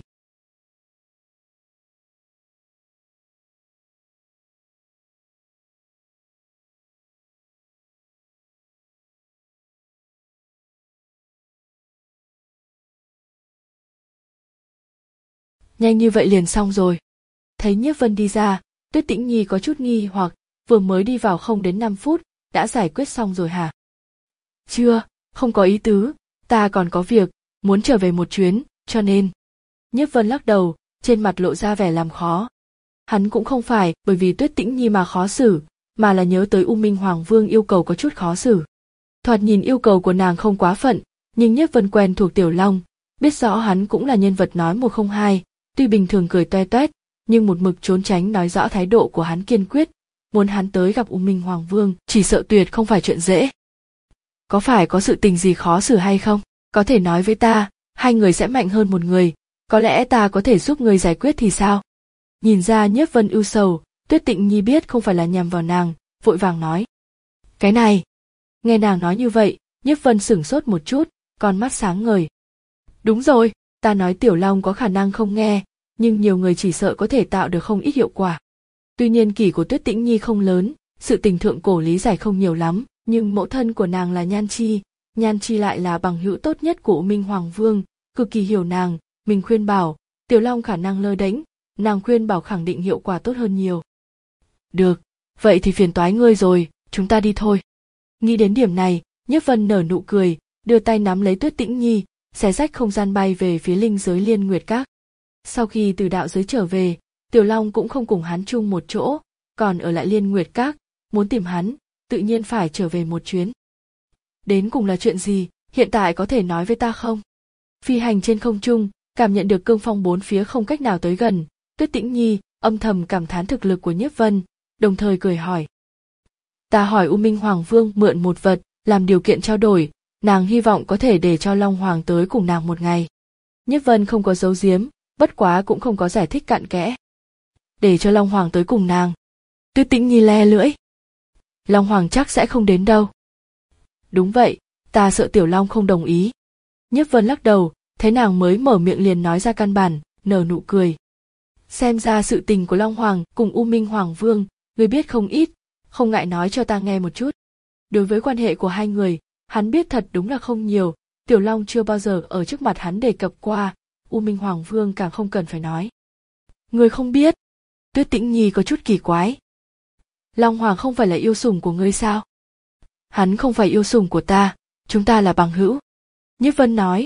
Nhanh như vậy liền xong rồi. Thấy Nhiếp Vân đi ra, Tuyết Tĩnh Nhi có chút nghi hoặc, vừa mới đi vào không đến năm phút, đã giải quyết xong rồi hả? Chưa, không có ý tứ, ta còn có việc, muốn trở về một chuyến, cho nên. Nhiếp Vân lắc đầu, trên mặt lộ ra vẻ làm khó. Hắn cũng không phải bởi vì Tuyết Tĩnh Nhi mà khó xử, mà là nhớ tới U Minh Hoàng Vương yêu cầu có chút khó xử. Thoạt nhìn yêu cầu của nàng không quá phận, nhưng Nhiếp Vân quen thuộc Tiểu Long, biết rõ hắn cũng là nhân vật nói một không hai, tuy bình thường cười toe toét, nhưng một mực trốn tránh nói rõ thái độ của hắn kiên quyết, muốn hắn tới gặp U Minh Hoàng Vương, chỉ sợ tuyệt không phải chuyện dễ. Có phải có sự tình gì khó xử hay không? Có thể nói với ta, hai người sẽ mạnh hơn một người, có lẽ ta có thể giúp người giải quyết thì sao? Nhìn ra Nhiếp Vân ưu sầu, Tuyết Tĩnh Nhi biết không phải là nhằm vào nàng, vội vàng nói. Cái này. Nghe nàng nói như vậy, Nhiếp Vân sửng sốt một chút, con mắt sáng ngời. Đúng rồi, ta nói Tiểu Long có khả năng không nghe, nhưng nhiều người chỉ sợ có thể tạo được không ít hiệu quả. Tuy nhiên kỷ của Tuyết Tĩnh Nhi không lớn, sự tình thượng cổ lý giải không nhiều lắm, nhưng mẫu thân của nàng là Nhan Chi, Nhan Chi lại là bằng hữu tốt nhất của U Minh Hoàng Vương, cực kỳ hiểu nàng, mình khuyên bảo, Tiểu Long khả năng lơ đễnh, nàng khuyên bảo khẳng định hiệu quả tốt hơn nhiều. Được, vậy thì phiền toái ngươi rồi, chúng ta đi thôi. Nghĩ đến điểm này, Nhiếp Vân nở nụ cười, đưa tay nắm lấy Tuyết Tĩnh Nhi, xé rách không gian bay về phía linh giới Liên Nguyệt Các. Sau khi từ đạo giới trở về, Tiểu Long cũng không cùng hắn chung một chỗ, còn ở lại Liên Nguyệt Các, muốn tìm hắn, tự nhiên phải trở về một chuyến. Đến cùng là chuyện gì, hiện tại có thể nói với ta không? Phi hành trên không trung, cảm nhận được cương phong bốn phía không cách nào tới gần, Tuyết Tĩnh Nhi âm thầm cảm thán thực lực của Nhiếp Vân, đồng thời cười hỏi. Ta hỏi U Minh Hoàng Vương mượn một vật, làm điều kiện trao đổi, nàng hy vọng có thể để cho Long Hoàng tới cùng nàng một ngày. Nhiếp Vân không có giấu giếm, bất quá cũng không có giải thích cặn kẽ. Để cho Long Hoàng tới cùng nàng. Tuyết Tĩnh Nhi le lưỡi. Long Hoàng chắc sẽ không đến đâu. Đúng vậy, ta sợ Tiểu Long không đồng ý. Nhiếp Vân lắc đầu, thấy nàng mới mở miệng liền nói ra căn bản, nở nụ cười. Xem ra sự tình của Long Hoàng cùng U Minh Hoàng Vương, ngươi biết không ít, không ngại nói cho ta nghe một chút. Đối với quan hệ của hai người, hắn biết thật đúng là không nhiều, Tiểu Long chưa bao giờ ở trước mặt hắn đề cập qua, U Minh Hoàng Vương càng không cần phải nói. Ngươi không biết? Tuyết Tĩnh Nhi có chút kỳ quái. Long Hoàng không phải là yêu sủng của ngươi sao? Hắn không phải yêu sủng của ta, chúng ta là bằng hữu. Nhiếp Vân nói.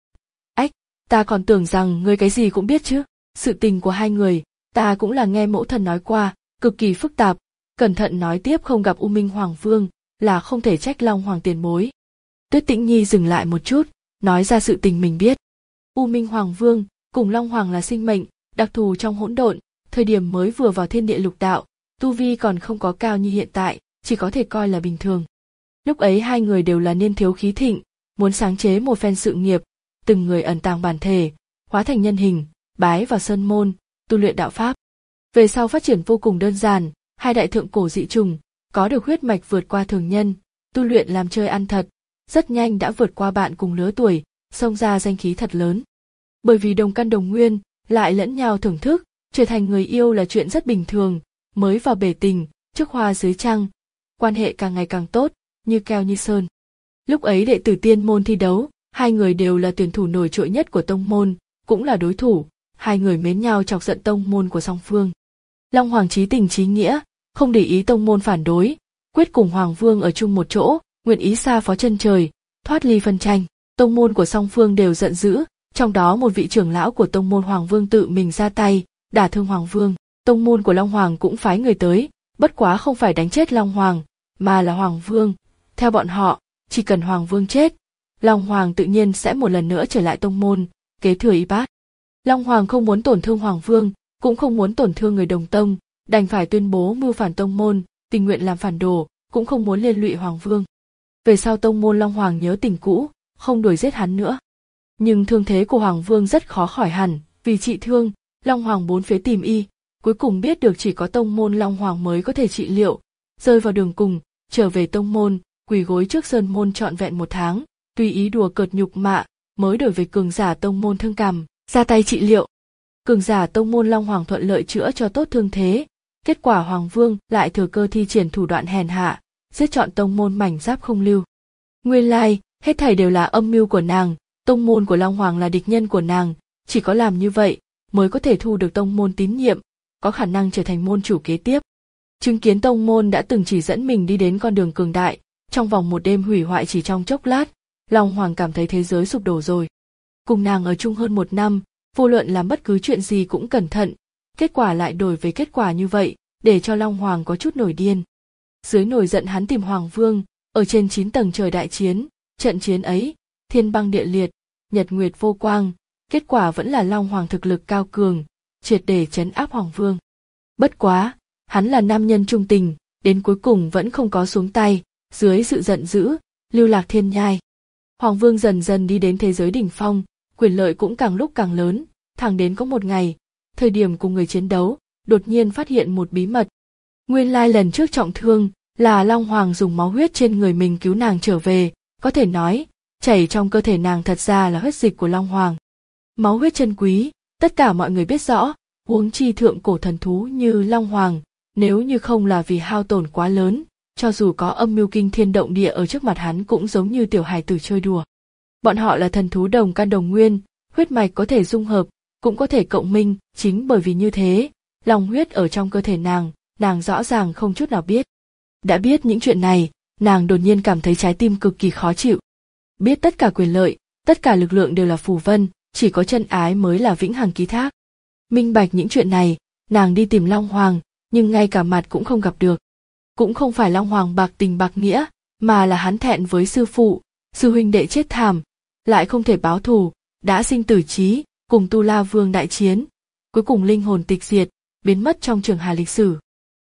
Ách, ta còn tưởng rằng ngươi cái gì cũng biết chứ. Sự tình của hai người, ta cũng là nghe mẫu thần nói qua, cực kỳ phức tạp. Cẩn thận nói tiếp, không gặp U Minh Hoàng Vương là không thể trách Long Hoàng tiền bối. Tuyết Tĩnh Nhi dừng lại một chút, nói ra sự tình mình biết. U Minh Hoàng Vương cùng Long Hoàng là sinh mệnh đặc thù trong hỗn độn, thời điểm mới vừa vào thiên địa lục đạo, tu vi còn không có cao như hiện tại, chỉ có thể coi là bình thường. Lúc ấy hai người đều là niên thiếu khí thịnh, muốn sáng chế một phen sự nghiệp, từng người ẩn tàng bản thể, hóa thành nhân hình, bái vào sơn môn, tu luyện đạo pháp. Về sau phát triển vô cùng đơn giản, hai đại thượng cổ dị trùng, có được huyết mạch vượt qua thường nhân, tu luyện làm chơi ăn thật, rất nhanh đã vượt qua bạn cùng lứa tuổi, xông ra danh khí thật lớn. Bởi vì đồng căn đồng nguyên, lại lẫn nhau thưởng thức, trở thành người yêu là chuyện rất bình thường, mới vào bể tình, trước hoa dưới trăng, quan hệ càng ngày càng tốt, như keo như sơn. Lúc ấy đệ tử tiên môn thi đấu, hai người đều là tuyển thủ nổi trội nhất của tông môn, cũng là đối thủ, hai người mến nhau chọc giận tông môn của song phương. Long Hoàng chí tình chí nghĩa, không để ý tông môn phản đối, quyết cùng Hoàng Vương ở chung một chỗ, nguyện ý xa phó chân trời, thoát ly phân tranh. Tông môn của song phương đều giận dữ, trong đó một vị trưởng lão của tông môn Hoàng Vương tự mình ra tay, đả thương Hoàng Vương. Tông môn của Long Hoàng cũng phái người tới, bất quá không phải đánh chết Long Hoàng, mà là Hoàng Vương. Theo bọn họ, chỉ cần Hoàng Vương chết, Long Hoàng tự nhiên sẽ một lần nữa trở lại tông môn, kế thừa y bát. Long Hoàng không muốn tổn thương Hoàng Vương, cũng không muốn tổn thương người đồng tông, đành phải tuyên bố mưu phản tông môn, tình nguyện làm phản đồ, cũng không muốn liên lụy Hoàng Vương. Về sau tông môn Long Hoàng nhớ tình cũ, không đuổi giết hắn nữa. Nhưng thương thế của Hoàng Vương rất khó khỏi hẳn, vì trị thương, Long Hoàng bốn phía tìm y, cuối cùng biết được chỉ có tông môn Long Hoàng mới có thể trị liệu, rơi vào đường cùng, trở về tông môn, quỳ gối trước sơn môn trọn vẹn một tháng, tùy ý đùa cợt nhục mạ, mới đổi về cường giả tông môn thương cảm, ra tay trị liệu. Cường giả tông môn Long Hoàng thuận lợi chữa cho tốt thương thế, kết quả Hoàng Vương lại thừa cơ thi triển thủ đoạn hèn hạ, giết trọn tông môn mảnh giáp không lưu. Nguyên lai, hết thảy đều là âm mưu của nàng, tông môn của Long Hoàng là địch nhân của nàng, chỉ có làm như vậy mới có thể thu được tông môn tín nhiệm, có khả năng trở thành môn chủ kế tiếp. Chứng kiến tông môn đã từng chỉ dẫn mình đi đến con đường cường đại, trong vòng một đêm hủy hoại chỉ trong chốc lát, Long Hoàng cảm thấy thế giới sụp đổ rồi. Cùng nàng ở chung hơn một năm, vô luận làm bất cứ chuyện gì cũng cẩn thận, kết quả lại đổi về kết quả như vậy, để cho Long Hoàng có chút nổi điên. Dưới nổi giận hắn tìm Hoàng Vương, ở trên chín tầng trời đại chiến, trận chiến ấy, thiên băng địa liệt, nhật nguyệt vô quang, kết quả vẫn là Long Hoàng thực lực cao cường, triệt để trấn áp Hoàng Vương. Bất quá, hắn là nam nhân trung tình, đến cuối cùng vẫn không có xuống tay, dưới sự giận dữ, lưu lạc thiên nhai. Hoàng Vương dần dần đi đến thế giới đỉnh phong, quyền lợi cũng càng lúc càng lớn, thẳng đến có một ngày, thời điểm cùng người chiến đấu, đột nhiên phát hiện một bí mật. Nguyên lai lần trước trọng thương, là Long Hoàng dùng máu huyết trên người mình cứu nàng trở về, có thể nói, chảy trong cơ thể nàng thật ra là huyết dịch của Long Hoàng. Máu huyết chân quý, tất cả mọi người biết rõ, huống chi thượng cổ thần thú như Long Hoàng, nếu như không là vì hao tổn quá lớn, cho dù có âm mưu kinh thiên động địa ở trước mặt hắn cũng giống như tiểu hài tử chơi đùa. Bọn họ là thần thú đồng căn đồng nguyên, huyết mạch có thể dung hợp, cũng có thể cộng minh, chính bởi vì như thế, long huyết ở trong cơ thể nàng, nàng rõ ràng không chút nào biết. Đã biết những chuyện này, nàng đột nhiên cảm thấy trái tim cực kỳ khó chịu. Biết tất cả quyền lợi, tất cả lực lượng đều là phù vân, chỉ có chân ái mới là vĩnh hằng ký thác. Minh bạch những chuyện này, nàng đi tìm Long Hoàng, nhưng ngay cả mặt cũng không gặp được. Cũng không phải Long Hoàng bạc tình bạc nghĩa, mà là hắn thẹn với sư phụ, sư huynh đệ chết thảm, lại không thể báo thù, đã sinh tử chí, cùng Tu La Vương đại chiến, cuối cùng linh hồn tịch diệt, biến mất trong trường hà lịch sử.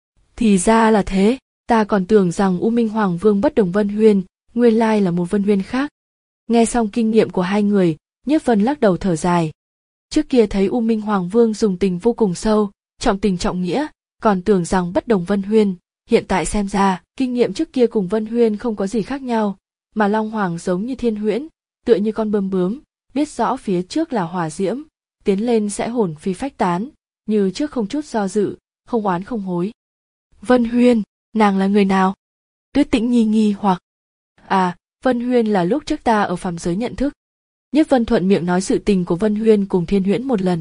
Thì ra là thế, ta còn tưởng rằng U Minh Hoàng Vương bất đồng Vân Huyên, nguyên lai là một Vân Huyên khác. Nghe xong kinh nghiệm của hai người, Nhiếp Vân lắc đầu thở dài. Trước kia thấy U Minh Hoàng Vương dùng tình vô cùng sâu, trọng tình trọng nghĩa, còn tưởng rằng bất đồng Vân Huyên, hiện tại xem ra, kinh nghiệm trước kia cùng Vân Huyên không có gì khác nhau, mà Long Hoàng giống như thiên huyễn, tựa như con bướm bướm, biết rõ phía trước là hỏa diễm, tiến lên sẽ hồn phi phách tán, như trước không chút do dự, không oán không hối. Vân Huyên, nàng là người nào? Tuyết Tĩnh Nhi nghi hoặc. À, Vân Huyên là lúc trước ta ở phàm giới nhận thức. Nhiếp Vân thuận miệng nói sự tình của Vân Huyên cùng Thiên Huyễn một lần.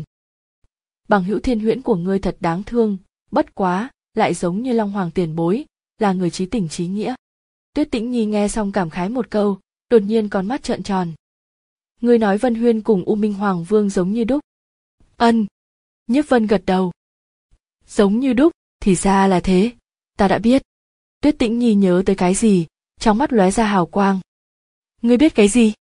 Bằng hữu Thiên Huyễn của ngươi thật đáng thương, bất quá, lại giống như Long Hoàng tiền bối, là người trí tình trí nghĩa. Tuyết Tĩnh Nhi nghe xong cảm khái một câu, đột nhiên con mắt trợn tròn. Ngươi nói Vân Huyên cùng U Minh Hoàng Vương giống như đúc. Ân. Nhiếp Vân gật đầu. Giống như đúc, thì ra là thế, ta đã biết. Tuyết Tĩnh Nhi nhớ tới cái gì, trong mắt lóe ra hào quang. Ngươi biết cái gì?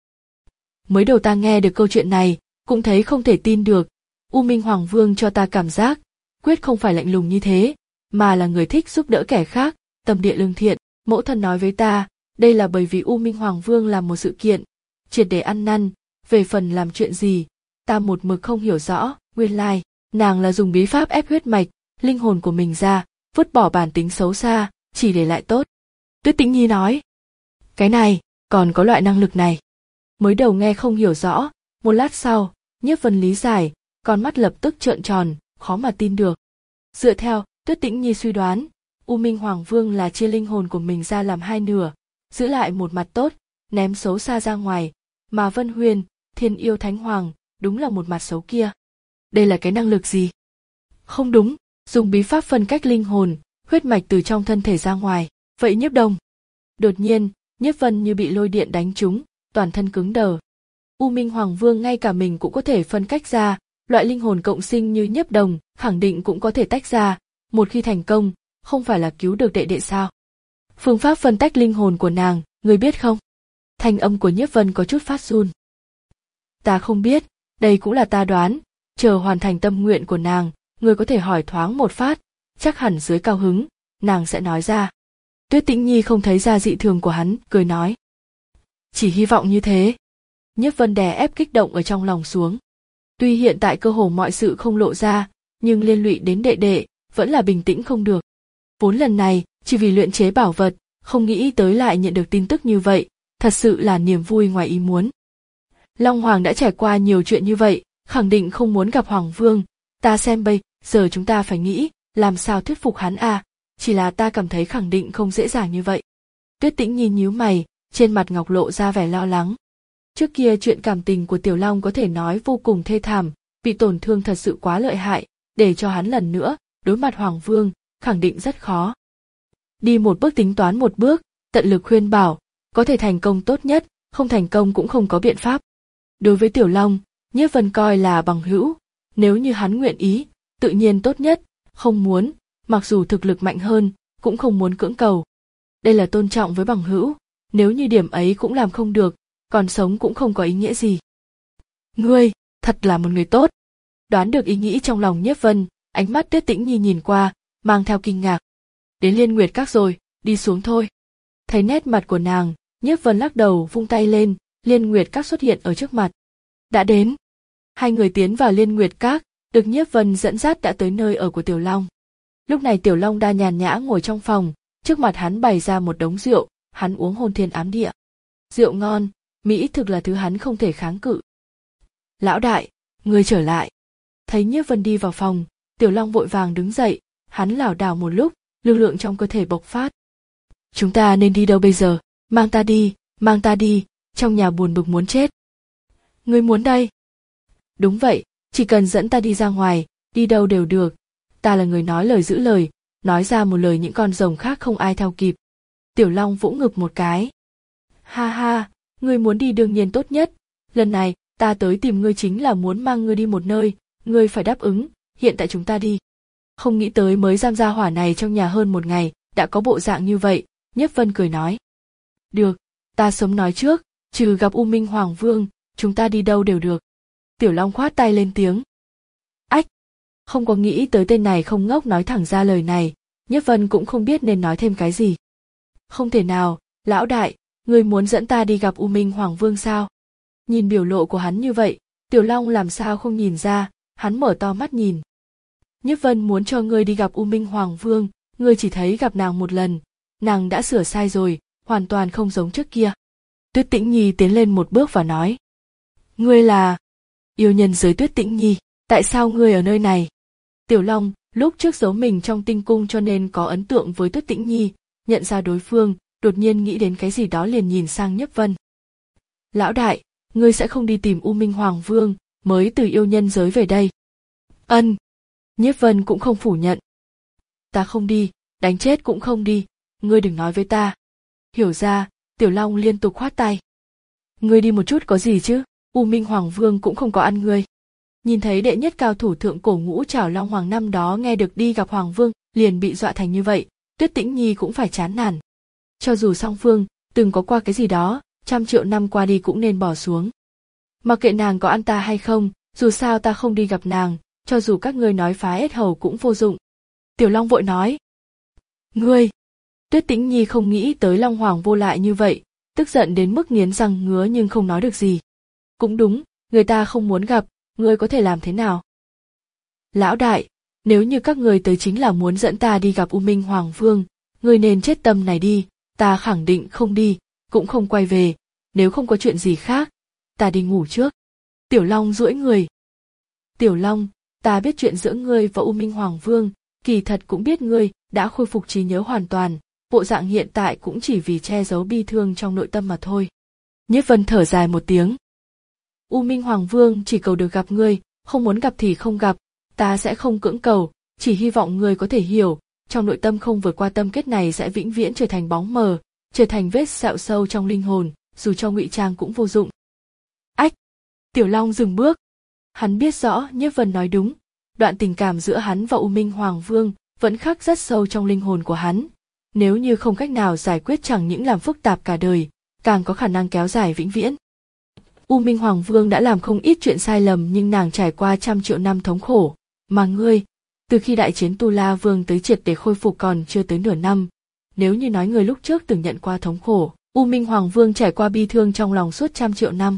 Mới đầu ta nghe được câu chuyện này, cũng thấy không thể tin được. U Minh Hoàng Vương cho ta cảm giác, quyết không phải lạnh lùng như thế, mà là người thích giúp đỡ kẻ khác, tâm địa lương thiện. Mẫu thân nói với ta, đây là bởi vì U Minh Hoàng Vương làm một sự kiện, triệt để ăn năn, về phần làm chuyện gì, ta một mực không hiểu rõ, nguyên lai, nàng là dùng bí pháp ép huyết mạch, linh hồn của mình ra, vứt bỏ bản tính xấu xa, chỉ để lại tốt. Tuyết Tĩnh Nhi nói, cái này, còn có loại năng lực này. Mới đầu nghe không hiểu rõ, một lát sau, Nhiếp Vân lý giải, con mắt lập tức trợn tròn, khó mà tin được. Dựa theo, Tuyết Tĩnh Nhi suy đoán, U Minh Hoàng Vương là chia linh hồn của mình ra làm hai nửa, giữ lại một mặt tốt, ném xấu xa ra ngoài, mà Vân Huyên, Thiên Yêu Thánh Hoàng, đúng là một mặt xấu kia. Đây là cái năng lực gì? Không đúng, dùng bí pháp phân cách linh hồn, huyết mạch từ trong thân thể ra ngoài, vậy Nhiếp Đồng. Đột nhiên, Nhiếp Vân như bị lôi điện đánh trúng, toàn thân cứng đờ. U Minh Hoàng Vương ngay cả mình cũng có thể phân cách ra, loại linh hồn cộng sinh như Nhiếp Đồng, khẳng định cũng có thể tách ra, một khi thành công, không phải là cứu được đệ đệ sao? Phương pháp phân tách linh hồn của nàng, ngươi biết không? Thanh âm của Nhiếp Vân có chút phát run. Ta không biết, đây cũng là ta đoán, chờ hoàn thành tâm nguyện của nàng, ngươi có thể hỏi thoáng một phát, chắc hẳn dưới cao hứng, nàng sẽ nói ra. Tuyết Tĩnh Nhi không thấy ra dị thường của hắn, cười nói. Chỉ hy vọng như thế. Nhiếp Vân đè ép kích động ở trong lòng xuống. Tuy hiện tại cơ hồ mọi sự không lộ ra, nhưng liên lụy đến đệ đệ, vẫn là bình tĩnh không được. Vốn lần này, chỉ vì luyện chế bảo vật, không nghĩ tới lại nhận được tin tức như vậy, thật sự là niềm vui ngoài ý muốn. Long Hoàng đã trải qua nhiều chuyện như vậy, khẳng định không muốn gặp Hoàng Vương, ta xem bây giờ chúng ta phải nghĩ, làm sao thuyết phục hắn à, chỉ là ta cảm thấy khẳng định không dễ dàng như vậy. Tuyết Tĩnh Nhi nhíu mày, trên mặt ngọc lộ ra vẻ lo lắng. Trước kia chuyện cảm tình của Tiểu Long có thể nói vô cùng thê thảm, bị tổn thương thật sự quá lợi hại, để cho hắn lần nữa, đối mặt Hoàng Vương, khẳng định rất khó. Đi một bước tính toán một bước, tận lực khuyên bảo, có thể thành công tốt nhất, không thành công cũng không có biện pháp. Đối với Tiểu Long, Nhiếp Vân coi là bằng hữu, nếu như hắn nguyện ý, tự nhiên tốt nhất, không muốn, mặc dù thực lực mạnh hơn, cũng không muốn cưỡng cầu. Đây là tôn trọng với bằng hữu, nếu như điểm ấy cũng làm không được, còn sống cũng không có ý nghĩa gì. Ngươi, thật là một người tốt. Đoán được ý nghĩ trong lòng Nhiếp Vân, ánh mắt Tuyết Tĩnh Nhi nhìn qua, mang theo kinh ngạc. Đến Liên Nguyệt Các rồi, đi xuống thôi. Thấy nét mặt của nàng, Nhiếp Vân lắc đầu vung tay lên, Liên Nguyệt Các xuất hiện ở trước mặt. Đã đến. Hai người tiến vào Liên Nguyệt Các, được Nhiếp Vân dẫn dắt đã tới nơi ở của Tiểu Long. Lúc này Tiểu Long đa nhàn nhã ngồi trong phòng, trước mặt hắn bày ra một đống rượu, hắn uống hôn thiên ám địa. Rượu ngon, mỹ thực là thứ hắn không thể kháng cự. Lão đại, ngươi trở lại. Thấy Nhiếp Vân đi vào phòng, Tiểu Long vội vàng đứng dậy, hắn lảo đảo một lúc, lực lượng trong cơ thể bộc phát. Chúng ta nên đi đâu bây giờ? Mang ta đi, mang ta đi, trong nhà buồn bực muốn chết. Ngươi muốn đây? Đúng vậy, chỉ cần dẫn ta đi ra ngoài, đi đâu đều được. Ta là người nói lời giữ lời, nói ra một lời những con rồng khác không ai theo kịp. Tiểu Long vỗ ngực một cái. Ha ha, ngươi muốn đi đương nhiên tốt nhất. Lần này, ta tới tìm ngươi chính là muốn mang ngươi đi một nơi, ngươi phải đáp ứng, hiện tại chúng ta đi. Không nghĩ tới mới giam gia hỏa này trong nhà hơn một ngày, đã có bộ dạng như vậy, Nhiếp Vân cười nói. Được, ta sớm nói trước, trừ gặp U Minh Hoàng Vương, chúng ta đi đâu đều được. Tiểu Long khoát tay lên tiếng. Ách, không có nghĩ tới tên này không ngốc nói thẳng ra lời này, Nhiếp Vân cũng không biết nên nói thêm cái gì. Không thể nào, lão đại, ngươi muốn dẫn ta đi gặp U Minh Hoàng Vương sao? Nhìn biểu lộ của hắn như vậy, Tiểu Long làm sao không nhìn ra, hắn mở to mắt nhìn. Nhiếp Vân muốn cho ngươi đi gặp U Minh Hoàng Vương, ngươi chỉ thấy gặp nàng một lần, nàng đã sửa sai rồi, hoàn toàn không giống trước kia. Tuyết Tĩnh Nhi tiến lên một bước và nói, ngươi là yêu nhân giới Tuyết Tĩnh Nhi, tại sao ngươi ở nơi này? Tiểu Long lúc trước giấu mình trong tinh cung cho nên có ấn tượng với Tuyết Tĩnh Nhi, nhận ra đối phương, đột nhiên nghĩ đến cái gì đó liền nhìn sang Nhiếp Vân. Lão đại, ngươi sẽ không đi tìm U Minh Hoàng Vương, mới từ yêu nhân giới về đây. Ân. Nhiếp Vân cũng không phủ nhận. Ta không đi, đánh chết cũng không đi, ngươi đừng nói với ta. Hiểu ra, Tiểu Long liên tục khoát tay. Ngươi đi một chút có gì chứ, U Minh Hoàng Vương cũng không có ăn ngươi. Nhìn thấy đệ nhất cao thủ thượng cổ ngũ trảo Long Hoàng năm đó nghe được đi gặp Hoàng Vương, liền bị dọa thành như vậy, Tuyết Tĩnh Nhi cũng phải chán nản. Cho dù song phương từng có qua cái gì đó, trăm triệu năm qua đi cũng nên bỏ xuống. Mặc kệ nàng có ăn ta hay không, dù sao ta không đi gặp nàng, cho dù các ngươi nói phá yết hầu cũng vô dụng. Tiểu Long vội nói. Ngươi! Tuyết Tĩnh Nhi không nghĩ tới Long Hoàng vô lại như vậy, tức giận đến mức nghiến răng ngứa nhưng không nói được gì. Cũng đúng, người ta không muốn gặp, ngươi có thể làm thế nào? Lão đại, nếu như các ngươi tới chính là muốn dẫn ta đi gặp U Minh Hoàng Vương, ngươi nên chết tâm này đi, ta khẳng định không đi, cũng không quay về, nếu không có chuyện gì khác, ta đi ngủ trước. Tiểu Long duỗi người. Tiểu Long, ta biết chuyện giữa ngươi và U Minh Hoàng Vương, kỳ thật cũng biết ngươi đã khôi phục trí nhớ hoàn toàn, bộ dạng hiện tại cũng chỉ vì che giấu bi thương trong nội tâm mà thôi. Nhiếp Vân thở dài một tiếng. U Minh Hoàng Vương chỉ cầu được gặp ngươi, không muốn gặp thì không gặp, ta sẽ không cưỡng cầu, chỉ hy vọng ngươi có thể hiểu, trong nội tâm không vượt qua tâm kết này sẽ vĩnh viễn trở thành bóng mờ, trở thành vết sẹo sâu trong linh hồn, dù cho ngụy trang cũng vô dụng. Ách! Tiểu Long dừng bước. Hắn biết rõ Nhiếp Vân nói đúng, đoạn tình cảm giữa hắn và U Minh Hoàng Vương vẫn khắc rất sâu trong linh hồn của hắn. Nếu như không cách nào giải quyết chẳng những làm phức tạp cả đời, càng có khả năng kéo dài vĩnh viễn. U Minh Hoàng Vương đã làm không ít chuyện sai lầm nhưng nàng trải qua trăm triệu năm thống khổ, mà ngươi, từ khi đại chiến Tu La Vương tới triệt để khôi phục còn chưa tới nửa năm. Nếu như nói ngươi lúc trước từng nhận qua thống khổ, U Minh Hoàng Vương trải qua bi thương trong lòng suốt trăm triệu năm.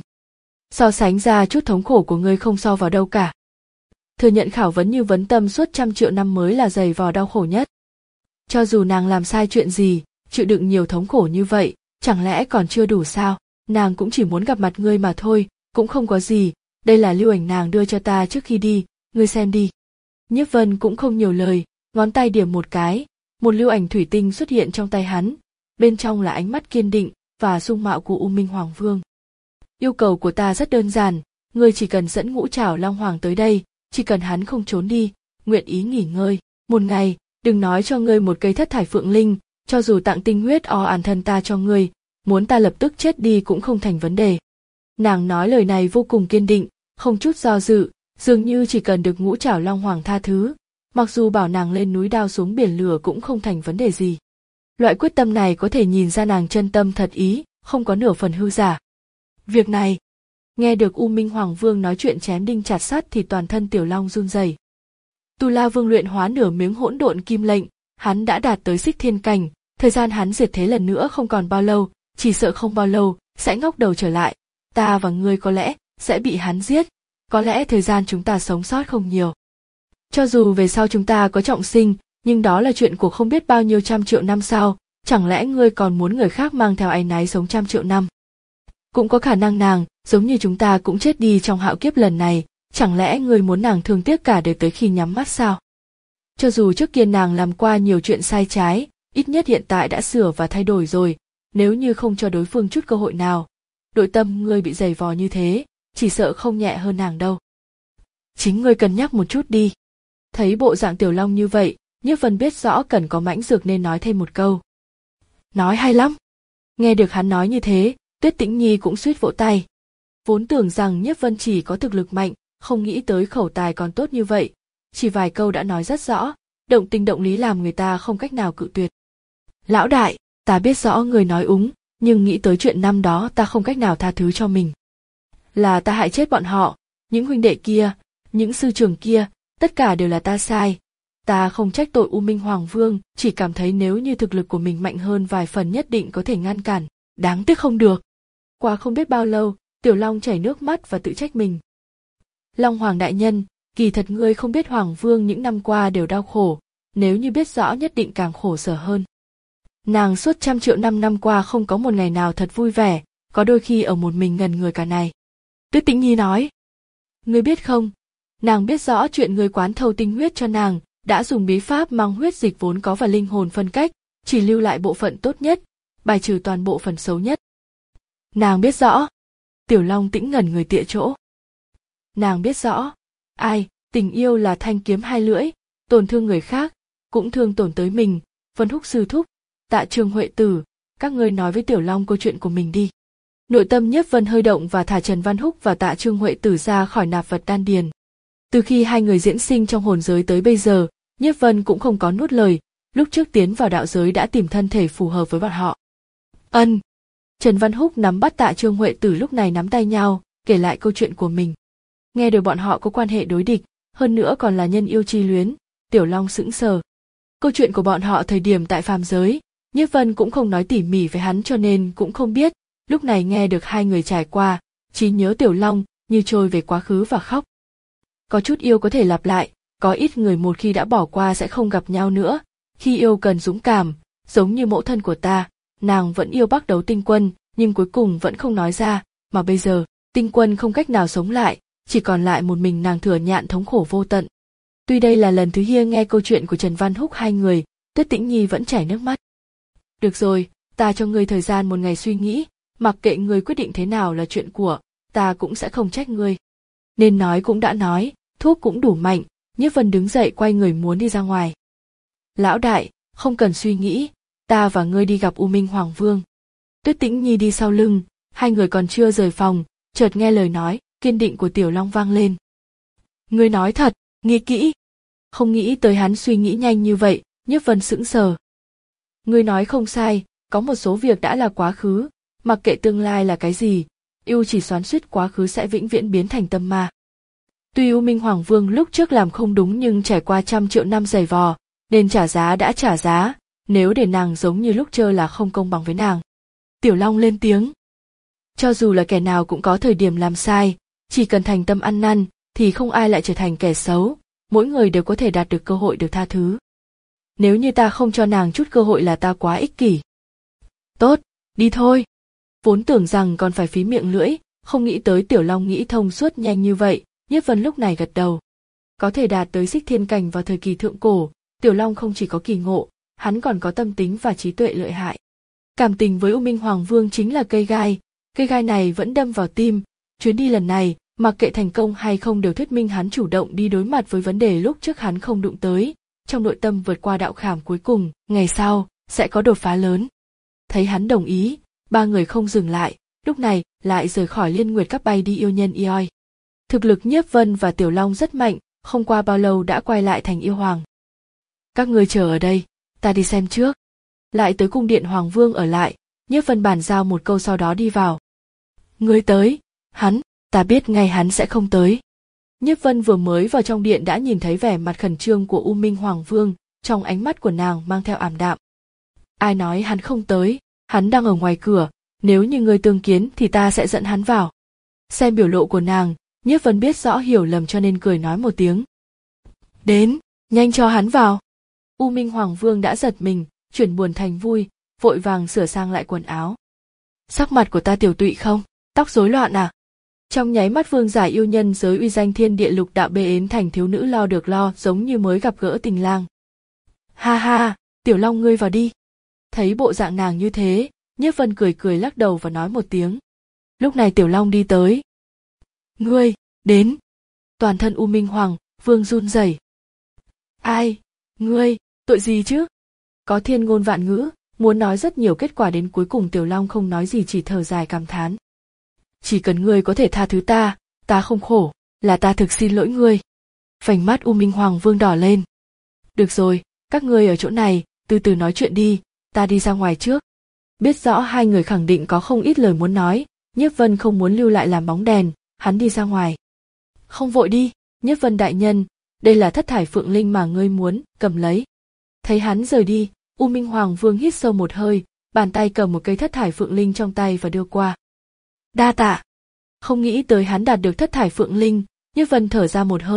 So sánh ra chút thống khổ của ngươi không so vào đâu cả. Thừa nhận khảo vấn như vấn tâm suốt trăm triệu năm mới là dày vò đau khổ nhất. Cho dù nàng làm sai chuyện gì, chịu đựng nhiều thống khổ như vậy, chẳng lẽ còn chưa đủ sao? Nàng cũng chỉ muốn gặp mặt ngươi mà thôi, cũng không có gì, đây là lưu ảnh nàng đưa cho ta trước khi đi, ngươi xem đi. Nhiếp Vân cũng không nhiều lời, ngón tay điểm một cái, một lưu ảnh thủy tinh xuất hiện trong tay hắn, bên trong là ánh mắt kiên định và dung mạo của U Minh Hoàng Vương. Yêu cầu của ta rất đơn giản, ngươi chỉ cần dẫn ngũ trảo Long Hoàng tới đây, chỉ cần hắn không trốn đi, nguyện ý nghỉ ngơi, một ngày, đừng nói cho ngươi một cây thất thải phượng linh, cho dù tặng tinh huyết o àn thân ta cho ngươi, muốn ta lập tức chết đi cũng không thành vấn đề. Nàng nói lời này vô cùng kiên định, không chút do dự, dường như chỉ cần được ngũ trảo Long Hoàng tha thứ, mặc dù bảo nàng lên núi đao xuống biển lửa cũng không thành vấn đề gì. Loại quyết tâm này có thể nhìn ra nàng chân tâm thật ý, không có nửa phần hư giả. Việc này, nghe được U Minh Hoàng Vương nói chuyện chém đinh chặt sắt thì toàn thân Tiểu Long run rẩy. Tu La Vương luyện hóa nửa miếng hỗn độn kim lệnh, hắn đã đạt tới xích thiên cảnh, thời gian hắn diệt thế lần nữa không còn bao lâu, chỉ sợ không bao lâu sẽ ngóc đầu trở lại, ta và ngươi có lẽ sẽ bị hắn giết, có lẽ thời gian chúng ta sống sót không nhiều. Cho dù về sau chúng ta có trọng sinh, nhưng đó là chuyện của không biết bao nhiêu trăm triệu năm sau, chẳng lẽ ngươi còn muốn người khác mang theo áy náy sống trăm triệu năm? Cũng có khả năng nàng, giống như chúng ta cũng chết đi trong hạo kiếp lần này, chẳng lẽ ngươi muốn nàng thương tiếc cả đời tới khi nhắm mắt sao? Cho dù trước kia nàng làm qua nhiều chuyện sai trái, ít nhất hiện tại đã sửa và thay đổi rồi, nếu như không cho đối phương chút cơ hội nào, nội tâm ngươi bị dày vò như thế, chỉ sợ không nhẹ hơn nàng đâu. Chính ngươi cân nhắc một chút đi. Thấy bộ dạng Tiểu Long như vậy, Nhiếp Vân biết rõ cần có mãnh dược nên nói thêm một câu. Nói hay lắm. Nghe được hắn nói như thế, Tuyết Tĩnh Nhi cũng suýt vỗ tay. Vốn tưởng rằng Nhiếp Vân chỉ có thực lực mạnh, không nghĩ tới khẩu tài còn tốt như vậy, chỉ vài câu đã nói rất rõ, động tình động lý làm người ta không cách nào cự tuyệt. Lão đại, ta biết rõ người nói úng, nhưng nghĩ tới chuyện năm đó ta không cách nào tha thứ cho mình. Là ta hại chết bọn họ, những huynh đệ kia, những sư trưởng kia, tất cả đều là ta sai. Ta không trách tội U Minh Hoàng Vương, chỉ cảm thấy nếu như thực lực của mình mạnh hơn vài phần nhất định có thể ngăn cản, đáng tiếc không được. Qua không biết bao lâu, Tiểu Long chảy nước mắt và tự trách mình. Long Hoàng đại nhân, Kỳ thật ngươi không biết Hoàng Vương những năm qua đều đau khổ, nếu như biết rõ nhất định càng khổ sở hơn. Nàng suốt trăm triệu năm năm qua không có một ngày nào thật vui vẻ, có đôi khi ở một mình ngần người cả này. Tuyết Tĩnh Nhi nói, ngươi biết không, nàng biết rõ chuyện ngươi quán thâu tinh huyết cho nàng, đã dùng bí pháp mang huyết dịch vốn có và linh hồn phân cách, chỉ lưu lại bộ phận tốt nhất, bài trừ toàn bộ phần xấu nhất. Nàng biết rõ. Tiểu Long Tĩnh ngẩn người tựa chỗ. Nàng biết rõ. Ai, tình yêu là thanh kiếm hai lưỡi, tổn thương người khác, cũng thương tổn tới mình. Vân Húc sư thúc, Tạ Trường Huệ tử, các ngươi nói với Tiểu Long câu chuyện của mình đi. Nội tâm Nhiếp Vân hơi động và thả Trần Văn Húc và Tạ Trương Huệ tử ra khỏi nạp vật đan điền. Từ khi hai người diễn sinh trong hồn giới tới bây giờ, Nhiếp Vân cũng không có nuốt lời, lúc trước tiến vào đạo giới đã tìm thân thể phù hợp với bọn họ. Ân. Trần Văn Húc nắm bắt Tạ Trương Huệ tử lúc này nắm tay nhau, kể lại câu chuyện của mình. Nghe được bọn họ có quan hệ đối địch, hơn nữa còn là nhân yêu chi luyến, Tiểu Long sững sờ. Câu chuyện của bọn họ thời điểm tại phàm giới, Nhiếp Vân cũng không nói tỉ mỉ với hắn cho nên cũng không biết, lúc này nghe được hai người trải qua, trí nhớ Tiểu Long như trôi về quá khứ và khóc. Có chút yêu có thể lặp lại, có ít người một khi đã bỏ qua sẽ không gặp nhau nữa, khi yêu cần dũng cảm, giống như mẫu thân của ta, nàng vẫn yêu Bắc Đấu Tinh Quân, nhưng cuối cùng vẫn không nói ra, mà bây giờ, Tinh Quân không cách nào sống lại, chỉ còn lại một mình nàng thừa nhận thống khổ vô tận. Tuy đây là lần thứ hai nghe câu chuyện của Trần Văn Húc hai người, Tuyết Tĩnh Nhi vẫn chảy nước mắt. Được rồi, ta cho ngươi thời gian một ngày suy nghĩ, mặc kệ ngươi quyết định thế nào là chuyện của, ta cũng sẽ không trách ngươi. Nên nói cũng đã nói, thuốc cũng đủ mạnh, Nhiếp Vân đứng dậy quay người muốn đi ra ngoài. Lão đại, không cần suy nghĩ, ta và ngươi đi gặp U Minh Hoàng Vương. Tuyết Tĩnh Nhi đi sau lưng, hai người còn chưa rời phòng, chợt nghe lời nói kiên định của Tiểu Long vang lên. Ngươi nói thật, nghĩ kỹ. Không nghĩ tới hắn suy nghĩ nhanh như vậy, Nhiếp Vân sững sờ. Ngươi nói không sai, có một số việc đã là quá khứ, mặc kệ tương lai là cái gì, yêu chỉ xoắn xuýt quá khứ sẽ vĩnh viễn biến thành tâm ma. Tuy U Minh Hoàng Vương lúc trước làm không đúng nhưng trải qua trăm triệu năm giày vò, nên trả giá đã trả giá, nếu để nàng giống như lúc chơi là không công bằng với nàng. Tiểu Long lên tiếng. Cho dù là kẻ nào cũng có thời điểm làm sai, chỉ cần thành tâm ăn năn, thì không ai lại trở thành kẻ xấu, mỗi người đều có thể đạt được cơ hội được tha thứ. Nếu như ta không cho nàng chút cơ hội là ta quá ích kỷ. Tốt, đi thôi. Vốn tưởng rằng còn phải phí miệng lưỡi, không nghĩ tới Tiểu Long nghĩ thông suốt nhanh như vậy, Nhiếp Vân lúc này gật đầu. Có thể đạt tới Xích Thiên Cảnh vào thời kỳ thượng cổ, Tiểu Long không chỉ có kỳ ngộ, hắn còn có tâm tính và trí tuệ lợi hại. Cảm tình với U Minh Hoàng Vương chính là cây gai, cây gai này vẫn đâm vào tim, chuyến đi lần này, mặc kệ thành công hay không đều thuyết minh hắn chủ động đi đối mặt với vấn đề lúc trước hắn không đụng tới, trong nội tâm vượt qua đạo khảm cuối cùng, ngày sau, sẽ có đột phá lớn. Thấy hắn đồng ý, ba người không dừng lại, lúc này lại rời khỏi Liên Nguyệt Các bay đi yêu nhân Ioi. Thực lực Nhiếp Vân và Tiểu Long rất mạnh, không qua bao lâu đã quay lại thành yêu hoàng. Các ngươi chờ ở đây, ta đi xem trước. Lại tới cung điện Hoàng Vương ở lại, Nhiếp Vân bàn giao một câu sau đó đi vào. Ngươi tới, hắn, ta biết ngay hắn sẽ không tới. Nhiếp Vân vừa mới vào trong điện đã nhìn thấy vẻ mặt khẩn trương của U Minh Hoàng Vương, trong ánh mắt của nàng mang theo ảm đạm. Ai nói hắn không tới, hắn đang ở ngoài cửa, nếu như ngươi tương kiến thì ta sẽ dẫn hắn vào. Xem biểu lộ của nàng, Nhiếp Vân biết rõ hiểu lầm cho nên cười nói một tiếng. Đến, nhanh cho hắn vào. U Minh Hoàng Vương đã giật mình, chuyển buồn thành vui, vội vàng sửa sang lại quần áo. Sắc mặt của ta tiểu tụy không? Tóc rối loạn à? Trong nháy mắt vương giả yêu nhân giới uy danh thiên địa lục đạo bê ến thành thiếu nữ lo được lo giống như mới gặp gỡ tình lang. Ha ha, Tiểu Long ngươi vào đi. Thấy bộ dạng nàng như thế, Nhiếp Vân cười cười lắc đầu và nói một tiếng. Lúc này Tiểu Long đi tới. Ngươi, đến. Toàn thân U Minh Hoàng, Vương run rẩy. Ai, ngươi, tội gì chứ? Có thiên ngôn vạn ngữ, muốn nói rất nhiều kết quả đến cuối cùng Tiểu Long không nói gì chỉ thở dài cảm thán. Chỉ cần ngươi có thể tha thứ ta, ta không khổ, là ta thực xin lỗi ngươi. Vành mắt U Minh Hoàng Vương đỏ lên. Được rồi, các ngươi ở chỗ này, từ từ nói chuyện đi, ta đi ra ngoài trước. Biết rõ hai người khẳng định có không ít lời muốn nói, Nhiếp Vân không muốn lưu lại làm bóng đèn, hắn đi ra ngoài. Không vội đi, Nhiếp Vân đại nhân, đây là thất thải phượng linh mà ngươi muốn, cầm lấy. Thấy hắn rời đi, U Minh Hoàng Vương hít sâu một hơi, bàn tay cầm một cây thất thải phượng linh trong tay và đưa qua. Đa tạ. Không nghĩ tới hắn đạt được thất thải phượng linh, Nhiếp Vân thở ra một hơi,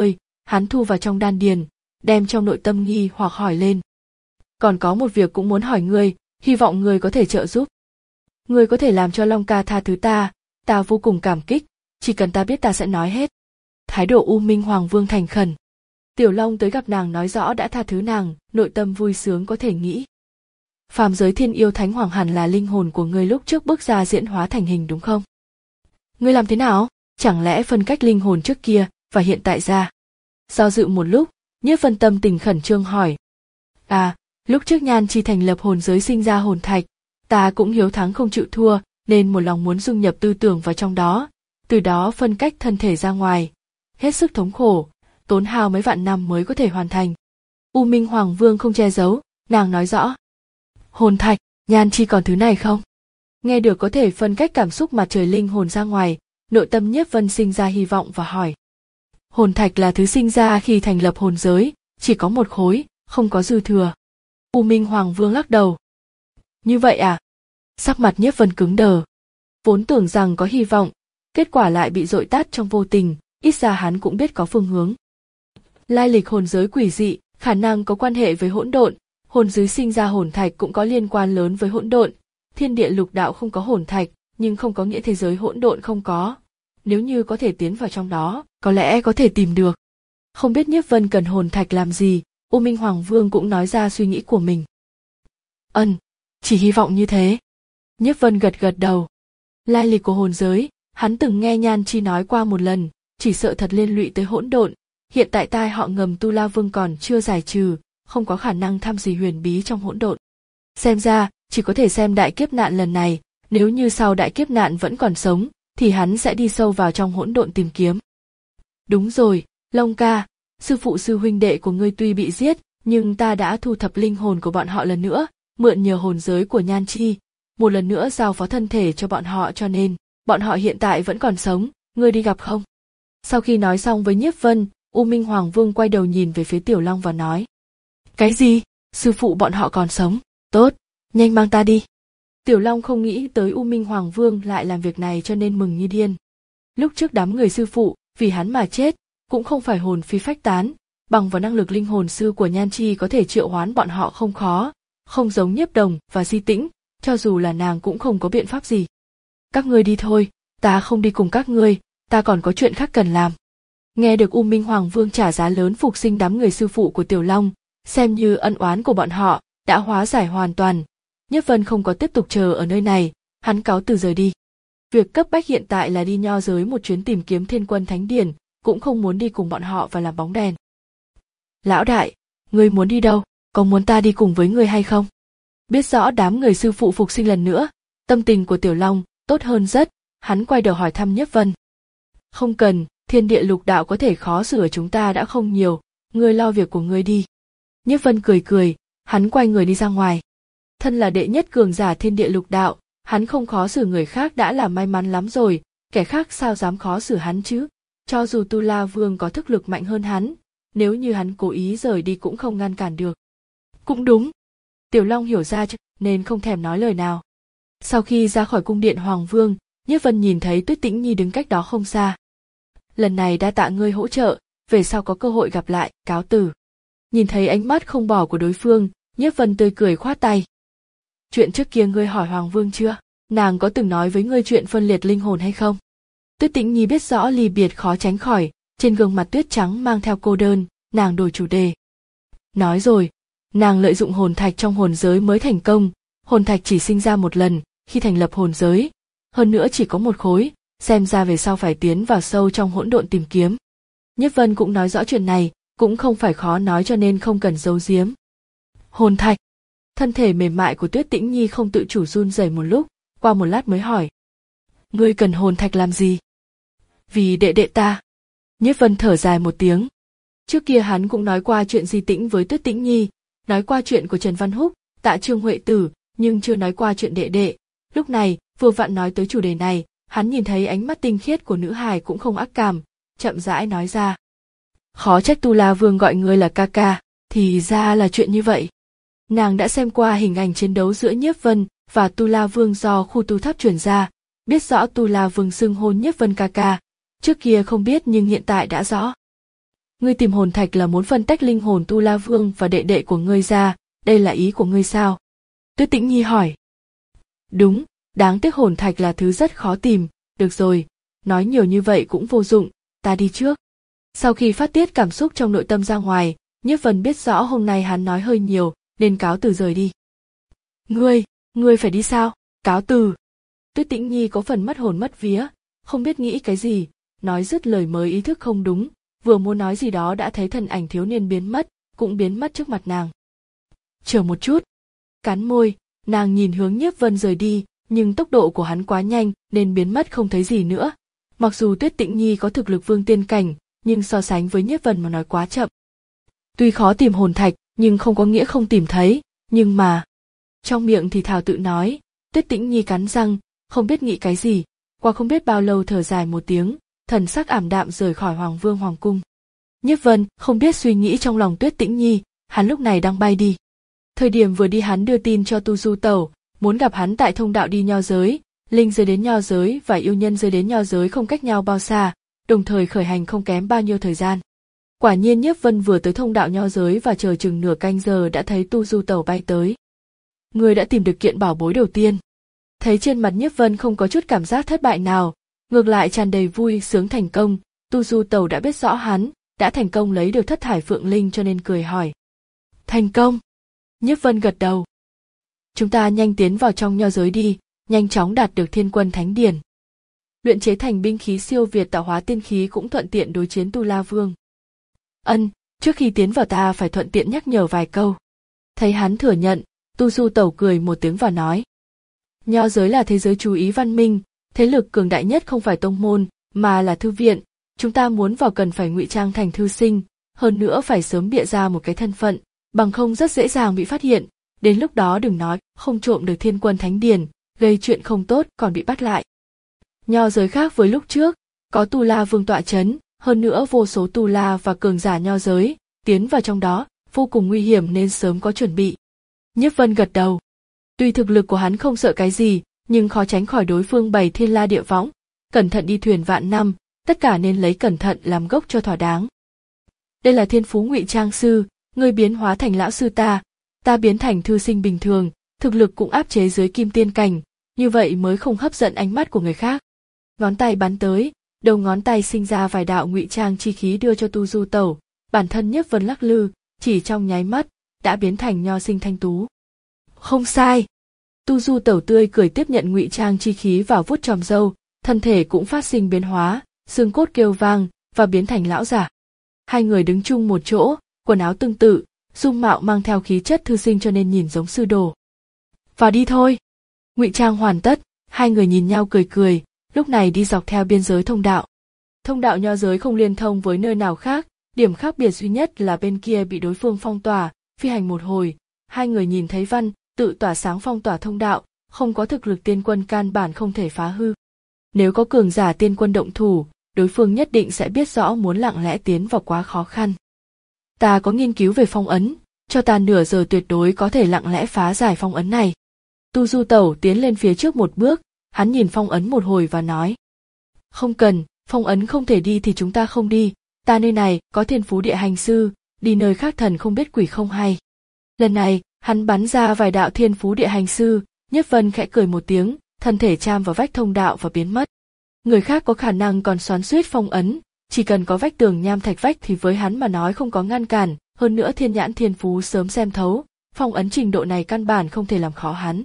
hắn thu vào trong đan điền, đem trong nội tâm nghi hoặc hỏi lên. Còn có một việc cũng muốn hỏi ngươi, hy vọng ngươi có thể trợ giúp. Ngươi có thể làm cho Long ca tha thứ ta, ta vô cùng cảm kích, chỉ cần ta biết ta sẽ nói hết. Thái độ U Minh Hoàng Vương thành khẩn. Tiểu Long tới gặp nàng nói rõ đã tha thứ nàng, nội tâm vui sướng có thể nghĩ. Phàm giới thiên yêu thánh hoàng hẳn là linh hồn của ngươi lúc trước bước ra diễn hóa thành hình đúng không? Ngươi làm thế nào? Chẳng lẽ phân cách linh hồn trước kia và hiện tại ra? Do dự một lúc, Nhiếp Vân tâm tình khẩn trương hỏi. À, lúc trước Nhan Chi thành lập hồn giới sinh ra hồn thạch, ta cũng hiếu thắng không chịu thua, nên một lòng muốn dung nhập tư tưởng vào trong đó, từ đó phân cách thân thể ra ngoài, hết sức thống khổ, tốn hao mấy vạn năm mới có thể hoàn thành. U Minh Hoàng Vương không che giấu, nàng nói rõ. Hồn thạch, Nhan Chi còn thứ này không? Nghe được có thể phân cách cảm xúc mặt trời linh hồn ra ngoài, nội tâm Nhiếp Vân sinh ra hy vọng và hỏi. Hồn thạch là thứ sinh ra khi thành lập hồn giới, chỉ có một khối, không có dư thừa. U Minh Hoàng Vương lắc đầu. Như vậy à? Sắc mặt Nhiếp Vân cứng đờ. Vốn tưởng rằng có hy vọng, kết quả lại bị dội tát trong vô tình, ít ra hắn cũng biết có phương hướng. Lai lịch hồn giới quỷ dị, khả năng có quan hệ với hỗn độn, hồn giới sinh ra hồn thạch cũng có liên quan lớn với hỗn độn. Thiên địa lục đạo không có hồn thạch, nhưng không có nghĩa thế giới hỗn độn không có. Nếu như có thể tiến vào trong đó, có lẽ có thể tìm được. Không biết Nhiếp Vân cần hồn thạch làm gì, U Minh Hoàng Vương cũng nói ra suy nghĩ của mình. Ân, chỉ hy vọng như thế. Nhiếp Vân gật gật đầu. Lai lịch của hồn giới, hắn từng nghe Nhan Chi nói qua một lần, chỉ sợ thật liên lụy tới hỗn độn. Hiện tại tai họ ngầm Tu La Vương còn chưa giải trừ, không có khả năng thăm dò huyền bí trong hỗn độn. Xem ra, chỉ có thể xem đại kiếp nạn lần này, nếu như sau đại kiếp nạn vẫn còn sống, thì hắn sẽ đi sâu vào trong hỗn độn tìm kiếm. Đúng rồi, Long ca, sư phụ sư huynh đệ của ngươi tuy bị giết, nhưng ta đã thu thập linh hồn của bọn họ lần nữa, mượn nhờ hồn giới của Nhan Chi, một lần nữa giao phó thân thể cho bọn họ cho nên, bọn họ hiện tại vẫn còn sống, ngươi đi gặp không? Sau khi nói xong với Nhiếp Vân, U Minh Hoàng Vương quay đầu nhìn về phía Tiểu Long và nói. Cái gì? Sư phụ bọn họ còn sống? Tốt, nhanh mang ta đi. Tiểu Long không nghĩ tới U Minh Hoàng Vương lại làm việc này cho nên mừng như điên. Lúc trước đám người sư phụ, vì hắn mà chết, cũng không phải hồn phi phách tán, bằng vào năng lực linh hồn sư của Nhan Chi có thể triệu hoán bọn họ không khó, không giống Nhiếp Đồng và Di Tĩnh, cho dù là nàng cũng không có biện pháp gì. Các ngươi đi thôi, ta không đi cùng các ngươi, ta còn có chuyện khác cần làm. Nghe được U Minh Hoàng Vương trả giá lớn phục sinh đám người sư phụ của Tiểu Long, xem như ân oán của bọn họ đã hóa giải hoàn toàn. Nhiếp Vân không có tiếp tục chờ ở nơi này, hắn cáo từ rời đi. Việc cấp bách hiện tại là đi nho giới một chuyến tìm kiếm Thiên Quân Thánh Điển, cũng không muốn đi cùng bọn họ và làm bóng đèn. Lão đại, ngươi muốn đi đâu, có muốn ta đi cùng với ngươi hay không? Biết rõ đám người sư phụ phục sinh lần nữa, tâm tình của Tiểu Long tốt hơn rất, hắn quay đầu hỏi thăm Nhiếp Vân. Không cần, thiên địa lục đạo có thể khó xử chúng ta đã không nhiều, ngươi lo việc của ngươi đi. Nhiếp Vân cười cười, hắn quay người đi ra ngoài. Thân là đệ nhất cường giả thiên địa lục đạo, hắn không khó xử người khác đã là may mắn lắm rồi, kẻ khác sao dám khó xử hắn chứ? Cho dù Tu La Vương có thức lực mạnh hơn hắn, nếu như hắn cố ý rời đi cũng không ngăn cản được. Cũng đúng. Tiểu Long hiểu ra nên không thèm nói lời nào. Sau khi ra khỏi cung điện Hoàng Vương, Nhiếp Vân nhìn thấy Tuyết Tĩnh Nhi đứng cách đó không xa. Lần này đa tạ ngươi hỗ trợ, về sau có cơ hội gặp lại, cáo từ. Nhìn thấy ánh mắt không bỏ của đối phương, Nhiếp Vân tươi cười khoát tay. Chuyện trước kia ngươi hỏi Hoàng Vương chưa? Nàng có từng nói với ngươi chuyện phân liệt linh hồn hay không? Tuyết Tĩnh Nhi biết rõ ly biệt khó tránh khỏi, trên gương mặt tuyết trắng mang theo cô đơn, nàng đổi chủ đề. Nói rồi, nàng lợi dụng hồn thạch trong hồn giới mới thành công, hồn thạch chỉ sinh ra một lần, khi thành lập hồn giới, hơn nữa chỉ có một khối, xem ra về sau phải tiến vào sâu trong hỗn độn tìm kiếm. Nhiếp Vân cũng nói rõ chuyện này, cũng không phải khó nói cho nên không cần giấu giếm. Hồn thạch. Thân thể mềm mại của Tuyết Tĩnh Nhi không tự chủ run rẩy một lúc, qua một lát mới hỏi. Ngươi cần hồn thạch làm gì? Vì đệ đệ ta. Nhiếp Vân thở dài một tiếng. Trước kia hắn cũng nói qua chuyện Di Tĩnh với Tuyết Tĩnh Nhi, nói qua chuyện của Trần Văn Húc, Tạ Trương Huệ Tử, nhưng chưa nói qua chuyện đệ đệ. Lúc này, vừa vặn nói tới chủ đề này, hắn nhìn thấy ánh mắt tinh khiết của nữ hài cũng không ác cảm, chậm rãi nói ra. Khó trách Tu La Vương gọi ngươi là ca ca, thì ra là chuyện như vậy. Nàng đã xem qua hình ảnh chiến đấu giữa Nhiếp Vân và Tu La Vương do khu tu tháp truyền ra, biết rõ Tu La Vương xưng hôn Nhiếp Vân ca ca, trước kia không biết nhưng hiện tại đã rõ. Ngươi tìm hồn thạch là muốn phân tách linh hồn Tu La Vương và đệ đệ của ngươi ra, đây là ý của ngươi sao? Tuyết Tĩnh Nhi hỏi. Đúng, đáng tiếc hồn thạch là thứ rất khó tìm, được rồi, nói nhiều như vậy cũng vô dụng, ta đi trước. Sau khi phát tiết cảm xúc trong nội tâm ra ngoài, Nhiếp Vân biết rõ hôm nay hắn nói hơi nhiều, nên cáo từ rời đi. Ngươi, ngươi phải đi sao? Cáo từ. Tuyết Tĩnh Nhi có phần mất hồn mất vía, không biết nghĩ cái gì, nói dứt lời mới ý thức không đúng, vừa muốn nói gì đó đã thấy thân ảnh thiếu niên biến mất, cũng biến mất trước mặt nàng. Chờ một chút. Cắn môi, nàng nhìn hướng Nhiếp Vân rời đi, nhưng tốc độ của hắn quá nhanh nên biến mất không thấy gì nữa. Mặc dù Tuyết Tĩnh Nhi có thực lực vương tiên cảnh, nhưng so sánh với Nhiếp Vân mà nói quá chậm. Tuy khó tìm hồn thạch, nhưng không có nghĩa không tìm thấy, nhưng mà... Trong miệng thì thào tự nói, Tuyết Tĩnh Nhi cắn răng, không biết nghĩ cái gì, qua không biết bao lâu thở dài một tiếng, thần sắc ảm đạm rời khỏi Hoàng Vương Hoàng cung. Nhiếp Vân không biết suy nghĩ trong lòng Tuyết Tĩnh Nhi, hắn lúc này đang bay đi. Thời điểm vừa đi hắn đưa tin cho Tu Du Tẩu, muốn gặp hắn tại thông đạo đi nho giới, linh giới đến nho giới và yêu nhân giới đến nho giới không cách nhau bao xa, đồng thời khởi hành không kém bao nhiêu thời gian. Quả nhiên Nhiếp Vân vừa tới thông đạo nho giới và chờ chừng nửa canh giờ đã thấy Tu Du Tẩu bay tới. Người đã tìm được kiện bảo bối đầu tiên. Thấy trên mặt Nhiếp Vân không có chút cảm giác thất bại nào, ngược lại tràn đầy vui sướng thành công, Tu Du Tẩu đã biết rõ hắn đã thành công lấy được thất thải phượng linh cho nên cười hỏi. Thành công. Nhiếp Vân gật đầu. Chúng ta nhanh tiến vào trong nho giới đi, nhanh chóng đạt được Thiên Quân Thánh Điển. Luyện chế thành binh khí siêu việt tạo hóa tiên khí cũng thuận tiện đối chiến Tu La Vương. Ân, trước khi tiến vào ta phải thuận tiện nhắc nhở vài câu. Thấy hắn thừa nhận, Tu Du Tẩu cười một tiếng và nói. Nho giới là thế giới chú ý văn minh, thế lực cường đại nhất không phải tông môn, mà là thư viện. Chúng ta muốn vào cần phải ngụy trang thành thư sinh, hơn nữa phải sớm bịa ra một cái thân phận, bằng không rất dễ dàng bị phát hiện. Đến lúc đó đừng nói không trộm được Thiên Quân Thánh Điển, gây chuyện không tốt còn bị bắt lại. Nho giới khác với lúc trước, có Tu La Vương tọa chấn, hơn nữa vô số Tu La và cường giả nho giới, tiến vào trong đó, vô cùng nguy hiểm nên sớm có chuẩn bị. Nhiếp Vân gật đầu. Tuy thực lực của hắn không sợ cái gì, nhưng khó tránh khỏi đối phương bày thiên la địa võng, cẩn thận đi thuyền vạn năm, tất cả nên lấy cẩn thận làm gốc cho thỏa đáng. Đây là thiên phú ngụy trang sư, ngươi biến hóa thành lão sư ta, ta biến thành thư sinh bình thường, thực lực cũng áp chế dưới kim tiên cảnh, như vậy mới không hấp dẫn ánh mắt của người khác. Ngón tay bắn tới, đầu ngón tay sinh ra vài đạo ngụy trang chi khí đưa cho Tu Du Tẩu, bản thân Nhiếp Vân lắc lư, chỉ trong nháy mắt đã biến thành nho sinh thanh tú. Không sai. Tu Du Tẩu tươi cười tiếp nhận ngụy trang chi khí vào vuốt tròm râu, thân thể cũng phát sinh biến hóa, xương cốt kêu vang và biến thành lão giả. Hai người đứng chung một chỗ, quần áo tương tự, dung mạo mang theo khí chất thư sinh cho nên nhìn giống sư đồ. Vào đi thôi. Ngụy trang hoàn tất, hai người nhìn nhau cười cười, lúc này đi dọc theo biên giới thông đạo. Thông đạo nho giới không liên thông với nơi nào khác, điểm khác biệt duy nhất là bên kia bị đối phương phong tỏa, phi hành một hồi, hai người nhìn thấy văn tự tỏa sáng phong tỏa thông đạo, không có thực lực tiên quân căn bản không thể phá hư. Nếu có cường giả tiên quân động thủ, đối phương nhất định sẽ biết rõ muốn lặng lẽ tiến vào quá khó khăn. Ta có nghiên cứu về phong ấn, cho ta nửa giờ tuyệt đối có thể lặng lẽ phá giải phong ấn này. Tu Du Tẩu tiến lên phía trước một bước, hắn nhìn phong ấn một hồi và nói. Không cần, phong ấn không thể đi thì chúng ta không đi, ta nơi này có thiên phú địa hành sư, đi nơi khác thần không biết quỷ không hay. Lần này, hắn bắn ra vài đạo thiên phú địa hành sư, Nhiếp Vân khẽ cười một tiếng, thân thể chạm vào vách thông đạo và biến mất. Người khác có khả năng còn xoắn xuýt phong ấn, chỉ cần có vách tường nham thạch vách thì với hắn mà nói không có ngăn cản, hơn nữa thiên nhãn thiên phú sớm xem thấu, phong ấn trình độ này căn bản không thể làm khó hắn.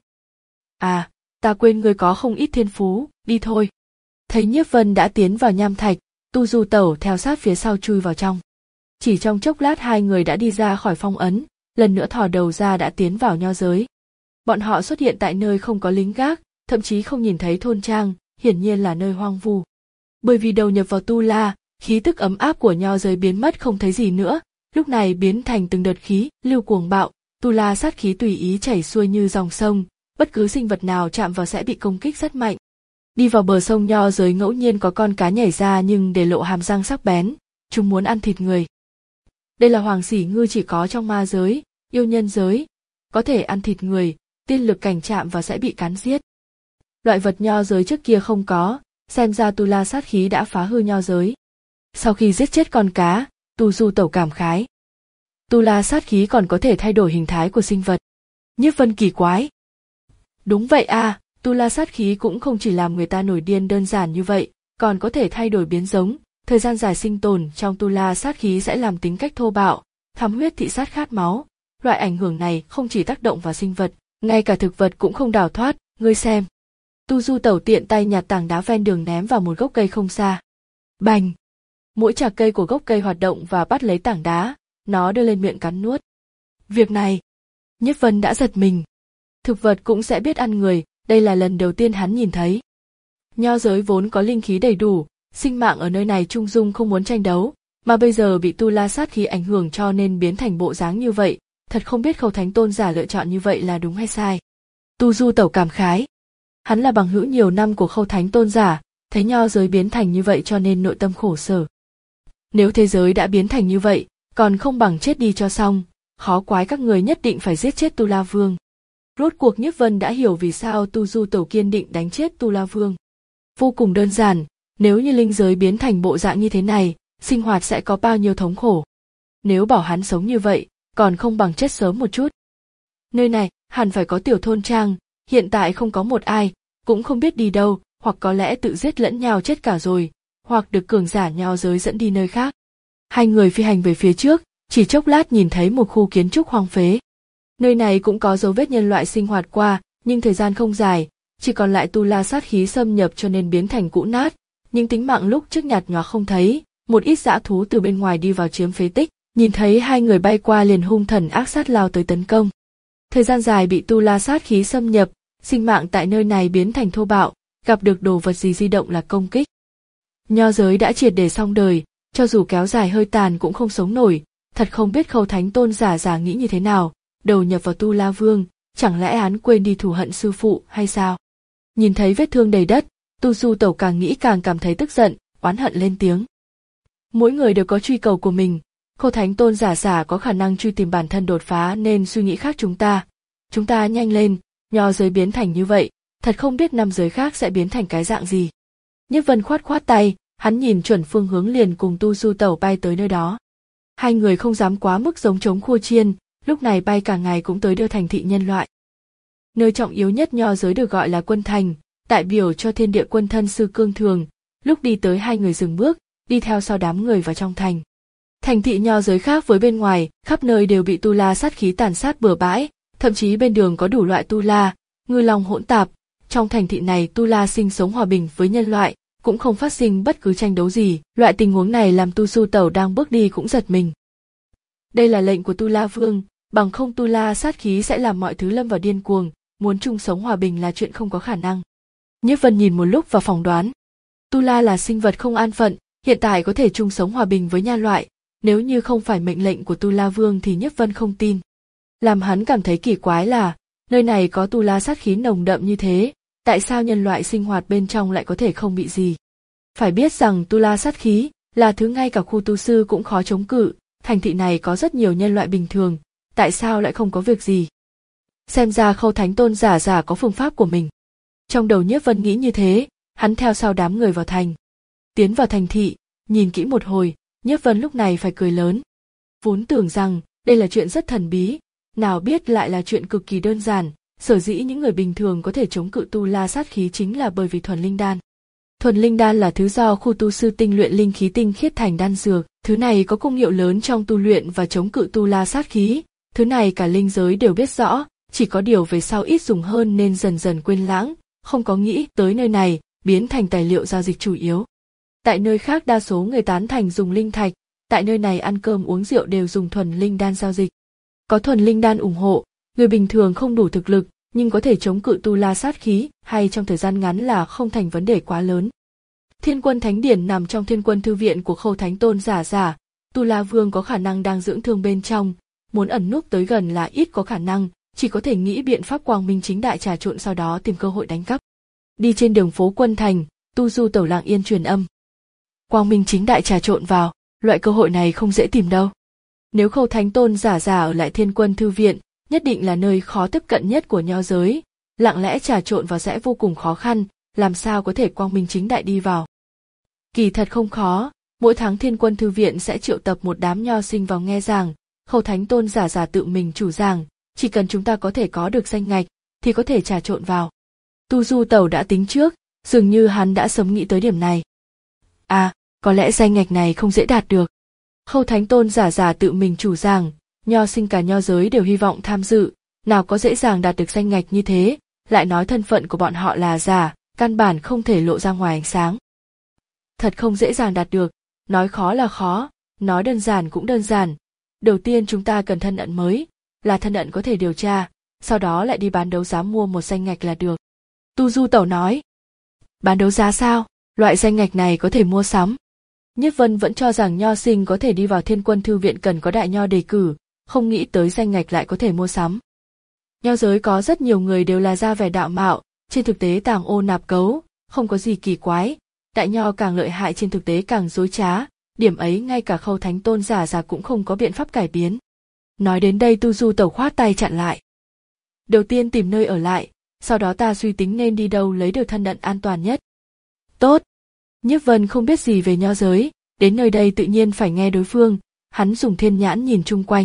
À, ta quên ngươi có không ít thiên phú, đi thôi. Thấy Nhiếp Vân đã tiến vào nham thạch, Tu Du Tẩu theo sát phía sau chui vào trong. Chỉ trong chốc lát hai người đã đi ra khỏi phong ấn, lần nữa thò đầu ra đã tiến vào nho giới. Bọn họ xuất hiện tại nơi không có lính gác, thậm chí không nhìn thấy thôn trang, hiển nhiên là nơi hoang vu. Bởi vì đầu nhập vào Tu La, khí tức ấm áp của nho giới biến mất không thấy gì nữa, lúc này biến thành từng đợt khí lưu cuồng bạo, Tu La sát khí tùy ý chảy xuôi như dòng sông, bất cứ sinh vật nào chạm vào sẽ bị công kích rất mạnh. Đi vào bờ sông nho giới ngẫu nhiên có con cá nhảy ra nhưng để lộ hàm răng sắc bén, chúng muốn ăn thịt người. Đây là hoàng sỉ ngư chỉ có trong ma giới, yêu nhân giới, có thể ăn thịt người, tiên lực cảnh chạm vào sẽ bị cắn giết. Loại vật nho giới trước kia không có, xem ra Tu La sát khí đã phá hư nho giới. Sau khi giết chết con cá, Tu Du Tẩu cảm khái. Tu la sát khí còn có thể thay đổi hình thái của sinh vật. Nhiếp Vân kỳ quái. Đúng vậy à, tu la sát khí cũng không chỉ làm người ta nổi điên đơn giản như vậy, còn có thể thay đổi biến giống. Thời gian dài sinh tồn trong tu la sát khí sẽ làm tính cách thô bạo, thắm huyết thị sát khát máu. Loại ảnh hưởng này không chỉ tác động vào sinh vật, ngay cả thực vật cũng không đào thoát. Ngươi xem. Tu Du Tẩu tiện tay nhặt tảng đá ven đường ném vào một gốc cây không xa. Bành! Mũi chạc cây của gốc cây hoạt động và bắt lấy tảng đá, nó đưa lên miệng cắn nuốt. Việc này, Nhiếp Vân đã giật mình. Thực vật cũng sẽ biết ăn người, đây là lần đầu tiên hắn nhìn thấy. Nho giới vốn có linh khí đầy đủ, sinh mạng ở nơi này trung dung không muốn tranh đấu, mà bây giờ bị tu la sát khí ảnh hưởng cho nên biến thành bộ dáng như vậy, thật không biết Khâu Thánh Tôn giả lựa chọn như vậy là đúng hay sai. Tu Du Tẩu cảm khái. Hắn là bằng hữu nhiều năm của Khâu Thánh Tôn giả, thấy nho giới biến thành như vậy cho nên nội tâm khổ sở. Nếu thế giới đã biến thành như vậy, còn không bằng chết đi cho xong, khó quái các người nhất định phải giết chết Tu La Vương. Rốt cuộc Nhiếp Vân đã hiểu vì sao Tu Du Tẩu kiên định đánh chết Tu La Vương. Vô cùng đơn giản, nếu như linh giới biến thành bộ dạng như thế này, sinh hoạt sẽ có bao nhiêu thống khổ. Nếu bảo hắn sống như vậy, còn không bằng chết sớm một chút. Nơi này, hẳn phải có tiểu thôn trang, hiện tại không có một ai, cũng không biết đi đâu, hoặc có lẽ tự giết lẫn nhau chết cả rồi, hoặc được cường giả nho giới dẫn đi nơi khác. Hai người phi hành về phía trước, chỉ chốc lát nhìn thấy một khu kiến trúc hoang phế. Nơi này cũng có dấu vết nhân loại sinh hoạt qua, nhưng thời gian không dài, chỉ còn lại tu la sát khí xâm nhập cho nên biến thành cũ nát, nhưng tính mạng lúc trước nhạt nhòa không thấy, một ít dã thú từ bên ngoài đi vào chiếm phế tích, nhìn thấy hai người bay qua liền hung thần ác sát lao tới tấn công. Thời gian dài bị tu la sát khí xâm nhập, sinh mạng tại nơi này biến thành thô bạo, gặp được đồ vật gì di động là công kích. Nho giới đã triệt để xong đời, cho dù kéo dài hơi tàn cũng không sống nổi, thật không biết Khâu Thánh Tôn giả giả nghĩ như thế nào, đầu nhập vào Tu La Vương, chẳng lẽ hắn quên đi thù hận sư phụ hay sao? Nhìn thấy vết thương đầy đất, Tu Du Tẩu càng nghĩ càng cảm thấy tức giận, oán hận lên tiếng. Mỗi người đều có truy cầu của mình, Khâu Thánh Tôn giả giả có khả năng truy tìm bản thân đột phá nên suy nghĩ khác chúng ta. Chúng ta nhanh lên, nho giới biến thành như vậy, thật không biết năm giới khác sẽ biến thành cái dạng gì. Nhiếp Vân khoát khoát tay, hắn nhìn chuẩn phương hướng liền cùng Tu Du Tẩu bay tới nơi đó. Hai người không dám quá mức giống trống khua chiên, lúc này bay cả ngày cũng tới đưa thành thị nhân loại. Nơi trọng yếu nhất nho giới được gọi là quân thành, đại biểu cho thiên địa quân thân sư cương thường. Lúc đi tới hai người dừng bước, đi theo sau đám người vào trong thành. Thành thị nho giới khác với bên ngoài, khắp nơi đều bị tu la sát khí tàn sát bừa bãi, thậm chí bên đường có đủ loại tu la, ngư long hỗn tạp. Trong thành thị này tu la sinh sống hòa bình với nhân loại, cũng không phát sinh bất cứ tranh đấu gì. Loại tình huống này làm Tu Du Tẩu đang bước đi cũng giật mình. Đây là lệnh của Tu La Vương, bằng không tu la sát khí sẽ làm mọi thứ lâm vào điên cuồng, muốn chung sống hòa bình là chuyện không có khả năng. Nhiếp Vân nhìn một lúc và phỏng đoán. Tu la là sinh vật không an phận, hiện tại có thể chung sống hòa bình với nhân loại, nếu như không phải mệnh lệnh của Tu La Vương thì Nhiếp Vân không tin. Làm hắn cảm thấy kỳ quái là, nơi này có tu la sát khí nồng đậm như thế, tại sao nhân loại sinh hoạt bên trong lại có thể không bị gì? Phải biết rằng tu la sát khí là thứ ngay cả khu tu sư cũng khó chống cự, thành thị này có rất nhiều nhân loại bình thường, tại sao lại không có việc gì? Xem ra Khâu Thánh Tôn giả giả có phương pháp của mình. Trong đầu Nhiếp Vân nghĩ như thế, hắn theo sau đám người vào thành. Tiến vào thành thị, nhìn kỹ một hồi, Nhiếp Vân lúc này phải cười lớn. Vốn tưởng rằng đây là chuyện rất thần bí, nào biết lại là chuyện cực kỳ đơn giản, sở dĩ những người bình thường có thể chống cự tu la sát khí chính là bởi vì thuần linh đan. Thuần linh đan là thứ do khu tu sư tinh luyện linh khí tinh khiết thành đan dược, thứ này có công hiệu lớn trong tu luyện và chống cự tu la sát khí, thứ này cả linh giới đều biết rõ, chỉ có điều về sau ít dùng hơn nên dần dần quên lãng, không có nghĩ tới nơi này, biến thành tài liệu giao dịch chủ yếu. Tại nơi khác đa số người tán thành dùng linh thạch, tại nơi này ăn cơm uống rượu đều dùng thuần linh đan giao dịch. Có thuần linh đan ủng hộ, người bình thường không đủ thực lực, nhưng có thể chống cự tu la sát khí, hay trong thời gian ngắn là không thành vấn đề quá lớn. Thiên Quân Thánh Điển nằm trong Thiên Quân Thư viện của Khâu Thánh Tôn giả giả, Tu La Vương có khả năng đang dưỡng thương bên trong, muốn ẩn núp tới gần là ít có khả năng, chỉ có thể nghĩ biện pháp quang minh chính đại trà trộn sau đó tìm cơ hội đánh cắp. Đi trên đường phố Quân Thành, Tu Du Tẩu lặng yên truyền âm. Quang minh chính đại trà trộn vào, loại cơ hội này không dễ tìm đâu. Nếu Khâu Thánh Tôn giả giả ở lại Thiên Quân Thư viện, nhất định là nơi khó tiếp cận nhất của nho giới, lặng lẽ trà trộn vào sẽ vô cùng khó khăn, làm sao có thể quang minh chính đại đi vào. Kỳ thật không khó, Mỗi tháng Thiên Quân Thư viện sẽ triệu tập một đám nho sinh vào nghe giảng, Khâu Thánh Tôn giả giả tự mình chủ giảng, chỉ cần chúng ta có thể có được danh ngạch, thì có thể trà trộn vào. Tu Du Tẩu đã tính trước, dường như hắn đã sớm nghĩ tới điểm này. À, có lẽ danh ngạch này không dễ đạt được. Khâu Thánh Tôn giả giả tự mình chủ giảng, nho sinh cả nho giới đều hy vọng tham dự, nào có dễ dàng đạt được danh ngạch như thế, lại nói thân phận của bọn họ là giả, căn bản không thể lộ ra ngoài ánh sáng. Thật không dễ dàng đạt được, nói khó là khó, nói đơn giản cũng đơn giản. Đầu tiên chúng ta cần thân ẩn mới, là thân ẩn có thể điều tra, sau đó lại đi bán đấu giá mua một danh ngạch là được. Tu Du Tẩu nói. Bán đấu giá sao? Loại danh ngạch này có thể mua sắm. Nhiếp Vân vẫn cho rằng nho sinh có thể đi vào Thiên Quân Thư viện cần có đại nho đề cử, không nghĩ tới danh ngạch lại có thể mua sắm. Nho giới có rất nhiều người đều là ra vẻ đạo mạo, trên thực tế tàng ô nạp cấu, không có gì kỳ quái. Đại nho càng lợi hại trên thực tế càng dối trá, điểm ấy ngay cả Khâu Thánh Tôn giả giả cũng không có biện pháp cải biến. Nói đến đây Tu Du Tẩu khoát tay chặn lại. Đầu tiên tìm nơi ở lại, sau đó ta suy tính nên đi đâu lấy được thân ẩn an toàn nhất. Tốt. Nhiếp Vân không biết gì về nho giới, đến nơi đây tự nhiên phải nghe đối phương, hắn dùng thiên nhãn nhìn chung quanh.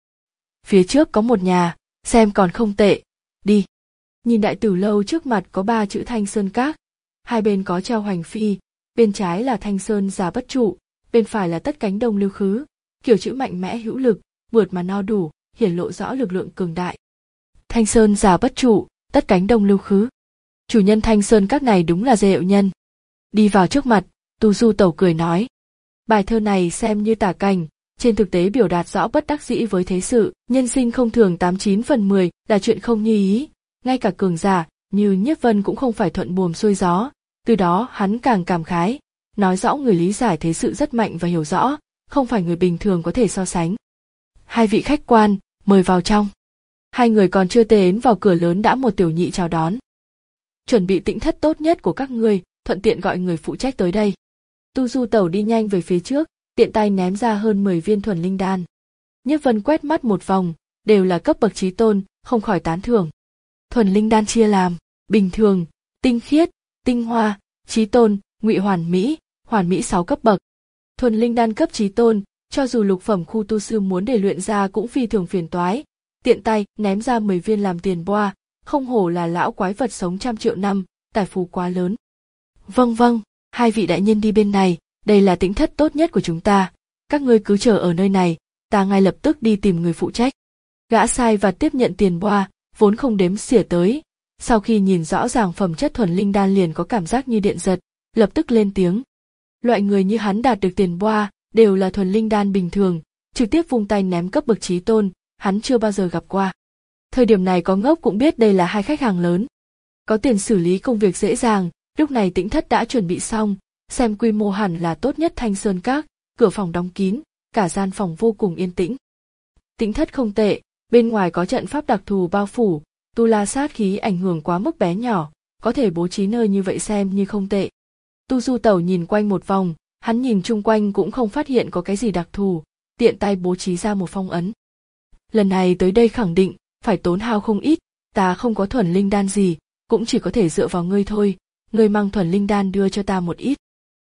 Phía trước có một nhà, xem còn không tệ, đi. Nhìn đại tử lâu trước mặt có ba chữ Thanh Sơn Các, hai bên có treo hoành phi, bên trái là Thanh Sơn Già Bất Trụ, bên phải là Tất Cánh Đông Lưu Khứ, kiểu chữ mạnh mẽ hữu lực, mượt mà no đủ, hiển lộ rõ lực lượng cường đại. Thanh Sơn Già Bất Trụ, Tất Cánh Đông Lưu Khứ. Chủ nhân Thanh Sơn Các này đúng là Dê Hiệu Nhân. Đi vào trước mặt, Tu Du Tẩu cười nói. Bài thơ này xem như tả cảnh, trên thực tế biểu đạt rõ bất đắc dĩ với thế sự, nhân sinh không thường tám chín phần mười là chuyện không như ý, ngay cả cường giả như Nhiếp Vân cũng không phải thuận buồm xuôi gió, từ đó hắn càng cảm khái, nói rõ người lý giải thế sự rất mạnh và hiểu rõ, không phải người bình thường có thể so sánh. Hai vị khách quan, mời vào trong. Hai người còn chưa đến vào cửa lớn đã một tiểu nhị chào đón. Chuẩn bị tĩnh thất tốt nhất của các ngươi, thuận tiện gọi người phụ trách tới đây. Tu Du Tẩu đi nhanh về phía trước, tiện tay ném ra hơn mười viên thuần linh đan. Nhiếp Vân quét mắt một vòng, đều là cấp bậc chí tôn, không khỏi tán thưởng. Thuần linh đan chia làm bình thường, tinh khiết, tinh hoa, chí tôn, ngụy hoàn mỹ, hoàn mỹ sáu cấp bậc. Thuần linh đan cấp chí tôn, cho dù lục phẩm khu tu sư muốn để luyện ra cũng phi thường phiền toái. Tiện tay ném ra mười viên làm tiền boa, không hổ là lão quái vật sống trăm triệu năm, tài phú quá lớn. Vâng vâng, hai vị đại nhân đi bên này, đây là tĩnh thất tốt nhất của chúng ta, các ngươi cứ chờ ở nơi này, ta ngay lập tức đi tìm người phụ trách. Gã sai và tiếp nhận tiền boa, vốn không đếm xỉa tới, sau khi nhìn rõ ràng phẩm chất thuần linh đan liền có cảm giác như điện giật, lập tức lên tiếng. Loại người như hắn đạt được tiền boa đều là thuần linh đan bình thường, trực tiếp vung tay ném cấp bậc chí tôn, hắn chưa bao giờ gặp qua. Thời điểm này có ngốc cũng biết đây là hai khách hàng lớn. Có tiền xử lý công việc dễ dàng, lúc này tĩnh thất đã chuẩn bị xong, xem quy mô hẳn là tốt nhất Thanh Sơn Các, cửa phòng đóng kín, cả gian phòng vô cùng yên tĩnh. Tĩnh thất không tệ, bên ngoài có trận pháp đặc thù bao phủ, tu la sát khí ảnh hưởng quá mức bé nhỏ, có thể bố trí nơi như vậy xem như không tệ. Tu Du Tẩu nhìn quanh một vòng, hắn nhìn chung quanh cũng không phát hiện có cái gì đặc thù, tiện tay bố trí ra một phong ấn. Lần này tới đây khẳng định, phải tốn hao không ít, ta không có thuần linh đan gì, cũng chỉ có thể dựa vào ngươi thôi, ngươi mang thuần linh đan đưa cho ta một ít.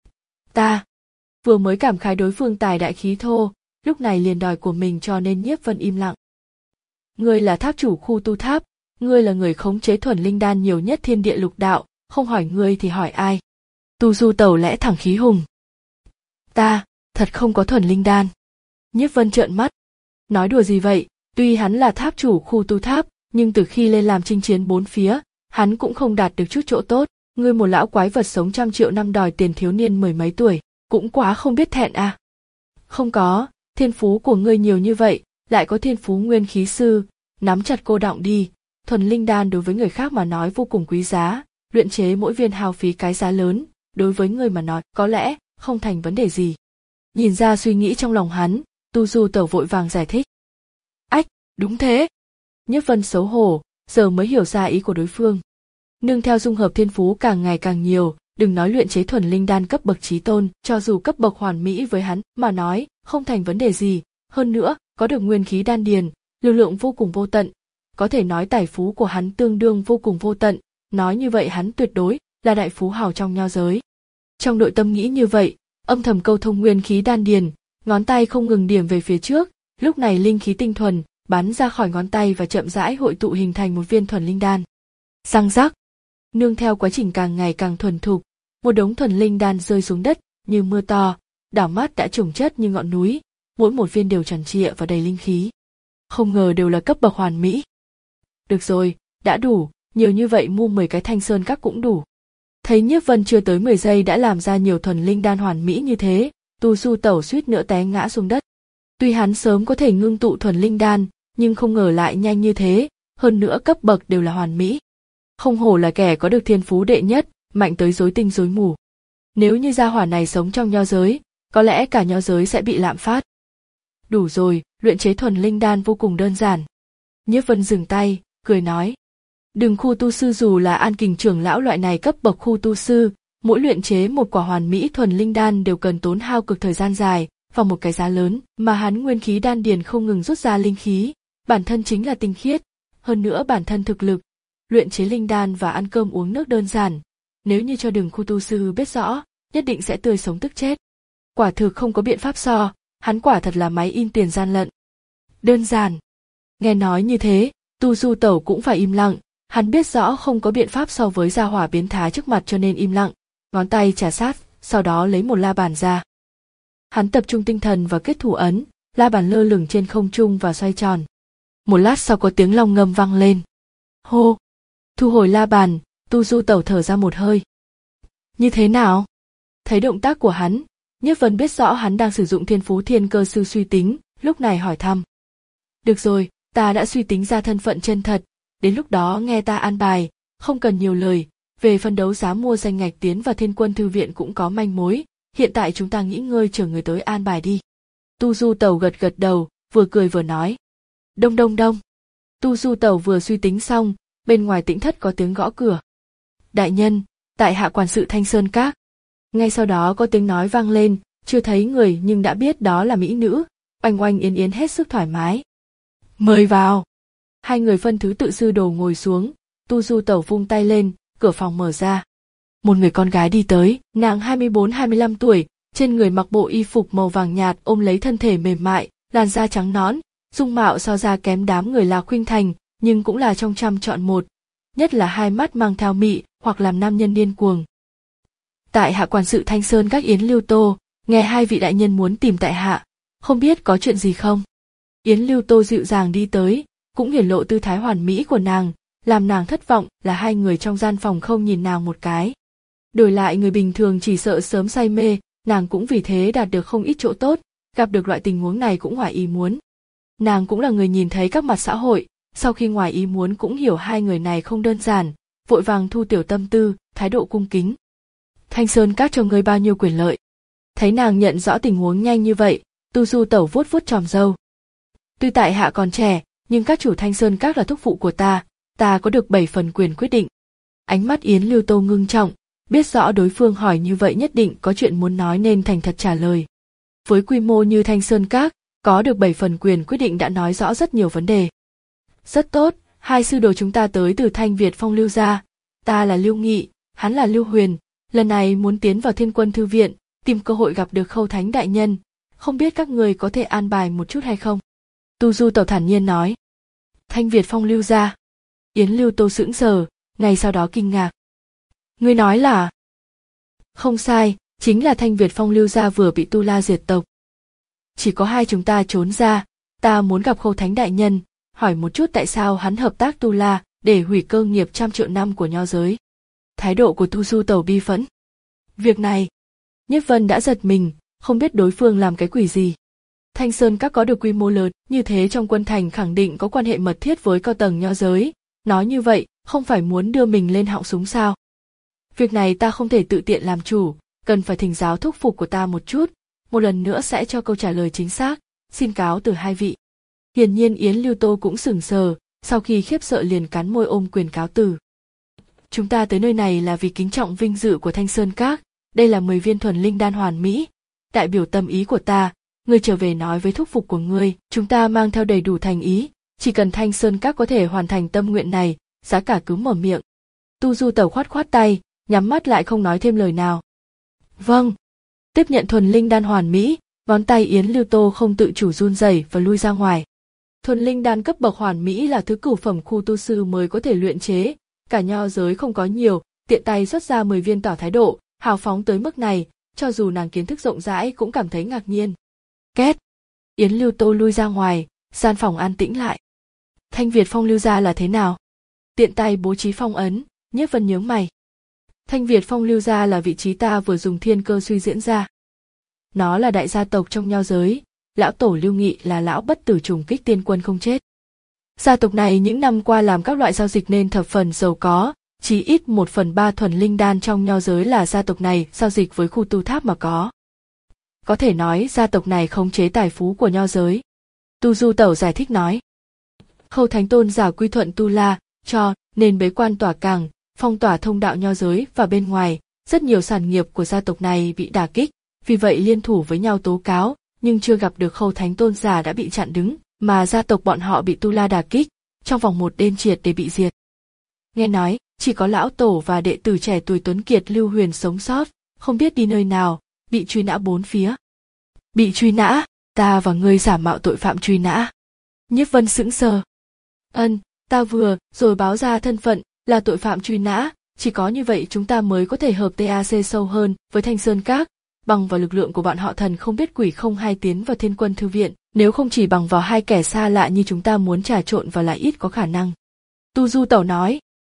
Ta, vừa mới cảm khái đối phương tài đại khí thô, lúc này liền đòi của mình cho nên Nhiếp Vân im lặng. Ngươi là tháp chủ khu tu tháp, ngươi là người khống chế thuần linh đan nhiều nhất thiên địa lục đạo, không hỏi ngươi thì hỏi ai? Tu Du Tẩu lẽ thẳng khí hùng. Ta, thật không có thuần linh đan. Nhiếp Vân trợn mắt. Nói đùa gì vậy, tuy hắn là tháp chủ khu tu tháp, nhưng từ khi lên làm chinh chiến bốn phía, hắn cũng không đạt được chút chỗ tốt. Ngươi một lão quái vật sống trăm triệu năm đòi tiền thiếu niên mười mấy tuổi, cũng quá không biết thẹn à. Không có, thiên phú của ngươi nhiều như vậy, lại có thiên phú nguyên khí sư, nắm chặt cô đọng đi. Thuần linh đan đối với người khác mà nói vô cùng quý giá, luyện chế mỗi viên hao phí cái giá lớn, đối với ngươi mà nói có lẽ không thành vấn đề gì. Nhìn ra suy nghĩ trong lòng hắn, Tu Du Tẩu vội vàng giải thích. Ách, đúng thế. Nhiếp Vân xấu hổ, giờ mới hiểu ra ý của đối phương. Nương theo dung hợp thiên phú càng ngày càng nhiều, đừng nói luyện chế thuần linh đan cấp bậc chí tôn, cho dù cấp bậc hoàn mỹ với hắn mà nói, không thành vấn đề gì, hơn nữa, có được nguyên khí đan điền, lực lượng vô cùng vô tận, có thể nói tài phú của hắn tương đương vô cùng vô tận, nói như vậy hắn tuyệt đối là đại phú hào trong nho giới. Trong nội tâm nghĩ như vậy, âm thầm câu thông nguyên khí đan điền, ngón tay không ngừng điểm về phía trước, lúc này linh khí tinh thuần bắn ra khỏi ngón tay và chậm rãi hội tụ hình thành một viên thuần linh đan. Răng rắc, nương theo quá trình càng ngày càng thuần thục, một đống thuần linh đan rơi xuống đất như mưa to, đảo mắt đã chồng chất như ngọn núi, mỗi một viên đều tròn trịa và đầy linh khí. Không ngờ đều là cấp bậc hoàn mỹ. Được rồi, đã đủ, nhiều như vậy mua mười cái Thanh Sơn Các cũng đủ. Thấy Nhiếp Vân chưa tới mười giây đã làm ra nhiều thuần linh đan hoàn mỹ như thế, Tu Du Tẩu suýt nữa té ngã xuống đất. Tuy hắn sớm có thể ngưng tụ thuần linh đan, nhưng không ngờ lại nhanh như thế, hơn nữa cấp bậc đều là hoàn mỹ. Không hổ là kẻ có được thiên phú đệ nhất, mạnh tới rối tinh rối mù. Nếu như gia hỏa này sống trong nho giới, có lẽ cả nho giới sẽ bị lạm phát. Đủ rồi, luyện chế thuần linh đan vô cùng đơn giản. Nhiếp Vân dừng tay, cười nói. Đừng khu tu sư dù là An Kình trưởng lão loại này cấp bậc khu tu sư, mỗi luyện chế một quả hoàn mỹ thuần linh đan đều cần tốn hao cực thời gian dài, và một cái giá lớn, mà hắn nguyên khí đan điền không ngừng rút ra linh khí, bản thân chính là tinh khiết, hơn nữa bản thân thực lực, luyện chế linh đan và ăn cơm uống nước đơn giản, nếu như cho Đường khu tu sư biết rõ, nhất định sẽ tươi sống tức chết. Quả thực không có biện pháp so, hắn quả thật là máy in tiền gian lận. Đơn giản. Nghe nói như thế, Tu Du Tẩu cũng phải im lặng, hắn biết rõ không có biện pháp so với gia hỏa biến thái trước mặt cho nên im lặng, ngón tay trà sát, sau đó lấy một la bàn ra. Hắn tập trung tinh thần và kết thủ ấn, la bàn lơ lửng trên không trung và xoay tròn. Một lát sau có tiếng long ngâm vang lên. Hô! Thu hồi la bàn, Tu Du Tẩu thở ra một hơi. Như thế nào? Thấy động tác của hắn, Nhiếp Vân biết rõ hắn đang sử dụng thiên phú thiên cơ sư suy tính, lúc này hỏi thăm. Được rồi, ta đã suy tính ra thân phận chân thật, đến lúc đó nghe ta an bài, không cần nhiều lời, về phân đấu giá mua danh ngạch tiến vào Thiên Quân Thư Viện cũng có manh mối, hiện tại chúng ta nghỉ ngơi chờ người tới an bài đi. Tu Du Tẩu gật gật đầu, vừa cười vừa nói. Đông đông đông. Tu Du Tẩu vừa suy tính xong, bên ngoài tĩnh thất có tiếng gõ cửa. Đại nhân, tại hạ quản sự Thanh Sơn Các. Ngay sau đó có tiếng nói vang lên, chưa thấy người nhưng đã biết đó là mỹ nữ, oanh oanh yến yến hết sức thoải mái. Mời vào. Hai người phân thứ tự sư đồ ngồi xuống, Tu Du Tẩu vung tay lên, cửa phòng mở ra. Một người con gái đi tới, nàng hai mươi bốn hai mươi lăm tuổi, trên người mặc bộ y phục màu vàng nhạt ôm lấy thân thể mềm mại, làn da trắng nõn, dung mạo so ra kém đám người là khuynh thành, nhưng cũng là trong trăm chọn một, nhất là hai mắt mang theo mị hoặc làm nam nhân điên cuồng. Tại hạ quản sự Thanh Sơn Các Yến Lưu Tô, nghe hai vị đại nhân muốn tìm tại hạ, không biết có chuyện gì không? Yến Lưu Tô dịu dàng đi tới, cũng hiển lộ tư thái hoàn mỹ của nàng, làm nàng thất vọng là hai người trong gian phòng không nhìn nàng một cái. Đổi lại người bình thường chỉ sợ sớm say mê, nàng cũng vì thế đạt được không ít chỗ tốt, gặp được loại tình huống này cũng ngoài ý muốn. Nàng cũng là người nhìn thấy các mặt xã hội, sau khi ngoài ý muốn cũng hiểu hai người này không đơn giản, vội vàng thu tiểu tâm tư, thái độ cung kính. Thanh Sơn Các cho ngươi bao nhiêu quyền lợi? Thấy nàng nhận rõ tình huống nhanh như vậy, Tu Du Tẩu vuốt vuốt tròm râu. Tuy tại hạ còn trẻ, nhưng các chủ Thanh Sơn Các là thúc phụ của ta, ta có được bảy phần quyền quyết định. Ánh mắt Yến Lưu Tô ngưng trọng, biết rõ đối phương hỏi như vậy nhất định có chuyện muốn nói nên thành thật trả lời. Với quy mô như Thanh Sơn Các, có được bảy phần quyền quyết định đã nói rõ rất nhiều vấn đề. Rất tốt, hai sư đồ chúng ta tới từ Thanh Việt Phong Lưu gia, ta là Lưu Nghị, hắn là Lưu Huyền, lần này muốn tiến vào Thiên Quân Thư Viện, tìm cơ hội gặp được Khâu Thánh đại nhân, không biết các người có thể an bài một chút hay không? Tu Du Tẩu thản nhiên nói. Thanh Việt Phong Lưu gia. Yến Lưu Tô sững sờ, ngay sau đó kinh ngạc. Ngươi nói là? Không sai, chính là Thanh Việt Phong Lưu gia vừa bị Tu La diệt tộc. Chỉ có hai chúng ta trốn ra, ta muốn gặp Khâu Thánh đại nhân, hỏi một chút tại sao hắn hợp tác Tu La để hủy cơ nghiệp trăm triệu năm của nho giới. Thái độ của Tu Du Tẩu bi phẫn. Việc này, Nhiếp Vân đã giật mình, không biết đối phương làm cái quỷ gì. Thanh Sơn Các có được quy mô lớn như thế trong quân thành khẳng định có quan hệ mật thiết với cao tầng nho giới, nói như vậy không phải muốn đưa mình lên họng súng sao? Việc này ta không thể tự tiện làm chủ, cần phải thỉnh giáo thúc phục của ta một chút, một lần nữa sẽ cho câu trả lời chính xác, xin cáo từ hai vị. Hiển nhiên Yến Lưu Tô cũng sửng sờ, sau khi khiếp sợ liền cắn môi ôm quyền cáo từ. Chúng ta tới nơi này là vì kính trọng vinh dự của Thanh Sơn Các, đây là mười viên thuần linh đan hoàn mỹ, đại biểu tâm ý của ta, ngươi trở về nói với thúc phục của ngươi, chúng ta mang theo đầy đủ thành ý, chỉ cần Thanh Sơn Các có thể hoàn thành tâm nguyện này, giá cả cứ mở miệng. Tu Du Tẩu khoát khoát tay, nhắm mắt lại không nói thêm lời nào. Vâng. Tiếp nhận thuần linh đan hoàn mỹ, ngón tay Yến Lưu Tô không tự chủ run rẩy và lui ra ngoài. Thuần linh đan cấp bậc hoàn mỹ là thứ cửu phẩm khu tu sư mới có thể luyện chế, cả nho giới không có nhiều, tiện tay xuất ra mười viên tỏ thái độ, hào phóng tới mức này, cho dù nàng kiến thức rộng rãi cũng cảm thấy ngạc nhiên. Két! Yến Lưu Tô lui ra ngoài, gian phòng an tĩnh lại. Thanh Việt Phong Lưu gia là thế nào? Tiện tay bố trí phong ấn, Nhiếp Vân nhướng mày. Thanh Việt Phong Lưu gia là vị trí ta vừa dùng thiên cơ suy diễn ra. Nó là đại gia tộc trong nho giới, lão tổ Lưu Nghị là lão bất tử trùng kích tiên quân không chết. Gia tộc này những năm qua làm các loại giao dịch nên thập phần giàu có, chí ít một phần ba thuần linh đan trong nho giới là gia tộc này giao dịch với khu tu tháp mà có. Có thể nói gia tộc này khống chế tài phú của nho giới. Tu Du Tẩu giải thích nói. Khâu Thánh Tôn giả quy thuận Tu La, cho nên bế quan tỏa càng, phong tỏa thông đạo nho giới và bên ngoài, rất nhiều sản nghiệp của gia tộc này bị đả kích, vì vậy liên thủ với nhau tố cáo, nhưng chưa gặp được Khâu Thánh Tôn giả đã bị chặn đứng, mà gia tộc bọn họ bị Tu La đả kích, trong vòng một đêm triệt để bị diệt. Nghe nói, chỉ có lão tổ và đệ tử trẻ tuổi tuấn kiệt Lưu Huyền sống sót, không biết đi nơi nào, bị truy nã bốn phía. Bị truy nã, ta và ngươi giả mạo tội phạm truy nã. Nhiếp Vân sững sờ. Ân, ta vừa rồi báo ra thân phận là tội phạm truy nã, chỉ có như vậy chúng ta mới có thể hợp tê a xê sâu hơn với Thanh Sơn Các, bằng vào lực lượng của bọn họ thần không biết quỷ không hay tiến vào Thiên Quân Thư viện, nếu không chỉ bằng vào hai kẻ xa lạ như chúng ta muốn trà trộn vào là ít có khả năng. Tu Du Tẩu nói.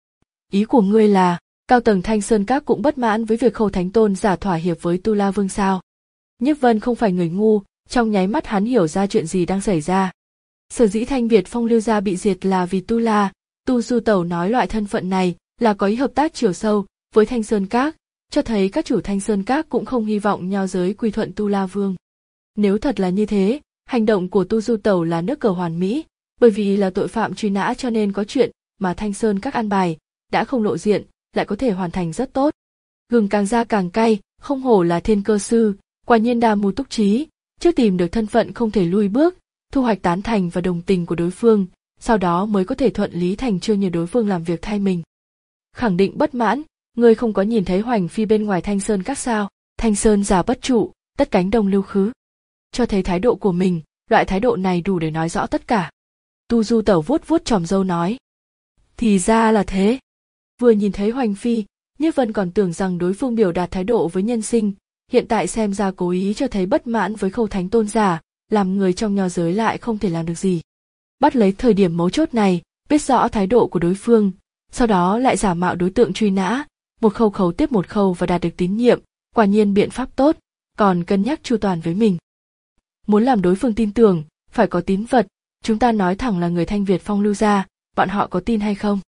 Ý của ngươi là, cao tầng Thanh Sơn Các cũng bất mãn với việc Khâu Thánh Tôn giả thỏa hiệp với Tu La Vương sao? Nhiếp Vân không phải người ngu, trong nháy mắt hắn hiểu ra chuyện gì đang xảy ra. Sở dĩ Thanh Việt Phong Lưu gia bị diệt là vì Tu La, Tu Du Tẩu nói loại thân phận này là có ý hợp tác chiều sâu với Thanh Sơn Các, cho thấy các chủ Thanh Sơn Các cũng không hy vọng nho giới quy thuận Tu La Vương. Nếu thật là như thế, hành động của Tu Du Tẩu là nước cờ hoàn mỹ, bởi vì là tội phạm truy nã cho nên có chuyện mà Thanh Sơn Các an bài, đã không lộ diện, lại có thể hoàn thành rất tốt. Gừng càng ra càng cay, không hổ là thiên cơ sư, quả nhiên đa mưu túc trí, trước tìm được thân phận không thể lui bước, thu hoạch tán thành và đồng tình của đối phương, sau đó mới có thể thuận lý thành chương nhờ đối phương làm việc thay mình. Khẳng định bất mãn, ngươi không có nhìn thấy Hoành Phi bên ngoài Thanh Sơn Các sao? Thanh Sơn giả bất trụ, tất cánh đồng lưu khứ. Cho thấy thái độ của mình, loại thái độ này đủ để nói rõ tất cả. Tu Du Tẩu vuốt vuốt chòm râu nói. Thì ra là thế. Vừa nhìn thấy Hoành Phi, Nhiếp Vân còn tưởng rằng đối phương biểu đạt thái độ với nhân sinh, hiện tại xem ra cố ý cho thấy bất mãn với Khâu Thánh Tôn giả, làm người trong nho giới lại không thể làm được gì. Bắt lấy thời điểm mấu chốt này, biết rõ thái độ của đối phương, sau đó lại giả mạo đối tượng truy nã, một khâu khấu tiếp một khâu và đạt được tín nhiệm, quả nhiên biện pháp tốt, còn cân nhắc chu toàn với mình. Muốn làm đối phương tin tưởng, phải có tín vật, chúng ta nói thẳng là người Thanh Việt Phong Lưu gia, bọn họ có tin hay không?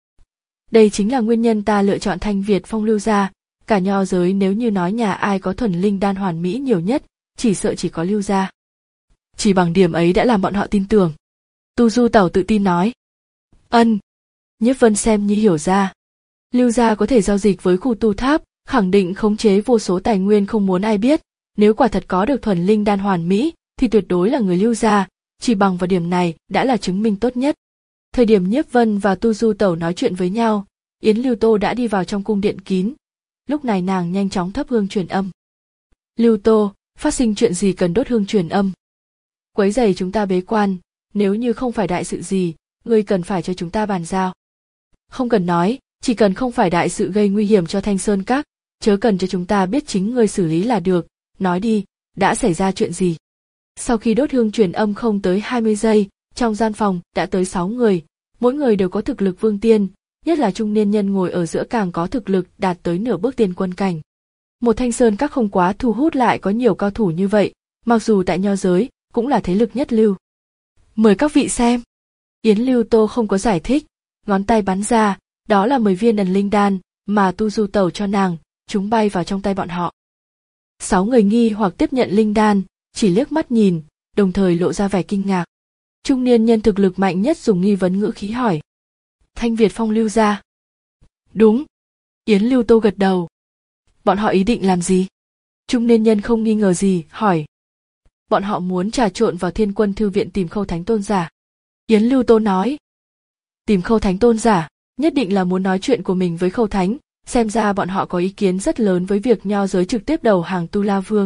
Đây chính là nguyên nhân ta lựa chọn Thanh Việt Phong Lưu gia, cả nho giới nếu như nói nhà ai có thuần linh đan hoàn mỹ nhiều nhất, chỉ sợ chỉ có Lưu gia. Chỉ bằng điểm ấy đã làm bọn họ tin tưởng. Tu Du Tẩu tự tin nói. Ân. Nhiếp Vân xem như hiểu ra. Lưu gia có thể giao dịch với khu tu tháp, khẳng định khống chế vô số tài nguyên không muốn ai biết, nếu quả thật có được thuần linh đan hoàn mỹ, thì tuyệt đối là người Lưu gia, chỉ bằng vào điểm này đã là chứng minh tốt nhất. Thời điểm Nhiếp Vân và Tu Du Tẩu nói chuyện với nhau, Yến Lưu Tô đã đi vào trong cung điện kín. Lúc này nàng nhanh chóng thắp hương truyền âm. Lưu Tô, phát sinh chuyện gì cần đốt hương truyền âm? Quấy rầy chúng ta bế quan, nếu như không phải đại sự gì, ngươi cần phải cho chúng ta bàn giao. Không cần nói, chỉ cần không phải đại sự gây nguy hiểm cho Thanh Sơn Các, chớ cần cho chúng ta biết chính ngươi xử lý là được, nói đi, đã xảy ra chuyện gì? Sau khi đốt hương truyền âm không tới hai mươi giây, trong gian phòng đã tới sáu người, mỗi người đều có thực lực vương tiên, nhất là trung niên nhân ngồi ở giữa càng có thực lực đạt tới nửa bước tiên quân cảnh. Một Thanh Sơn Các không quá thu hút lại có nhiều cao thủ như vậy, mặc dù tại nho giới cũng là thế lực nhất lưu. Mời các vị xem. Yến Lưu Tô không có giải thích, ngón tay bắn ra, đó là mười viên ẩn linh đan mà Tu Du Tẩu cho nàng, chúng bay vào trong tay bọn họ. Sáu người nghi hoặc tiếp nhận linh đan, chỉ liếc mắt nhìn, đồng thời lộ ra vẻ kinh ngạc. Trung niên nhân thực lực mạnh nhất dùng nghi vấn ngữ khí hỏi. Thanh Việt Phong Lưu gia. Đúng. Yến Lưu Tô gật đầu. Bọn họ ý định làm gì? Trung niên nhân không nghi ngờ gì, hỏi. Bọn họ muốn trà trộn vào Thiên Quân Thư viện tìm Khâu Thánh Tôn giả. Yến Lưu Tô nói. Tìm Khâu Thánh Tôn giả, nhất định là muốn nói chuyện của mình với Khâu Thánh, xem ra bọn họ có ý kiến rất lớn với việc nho giới trực tiếp đầu hàng Tu La Vương.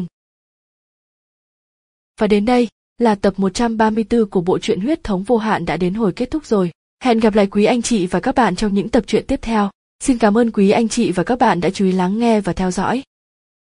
Và đến đây là tập một trăm ba mươi tư của bộ truyện Huyết Thống Vô Hạn đã đến hồi kết thúc rồi. Hẹn gặp lại quý anh chị và các bạn trong những tập truyện tiếp theo. Xin cảm ơn quý anh chị và các bạn đã chú ý lắng nghe và theo dõi.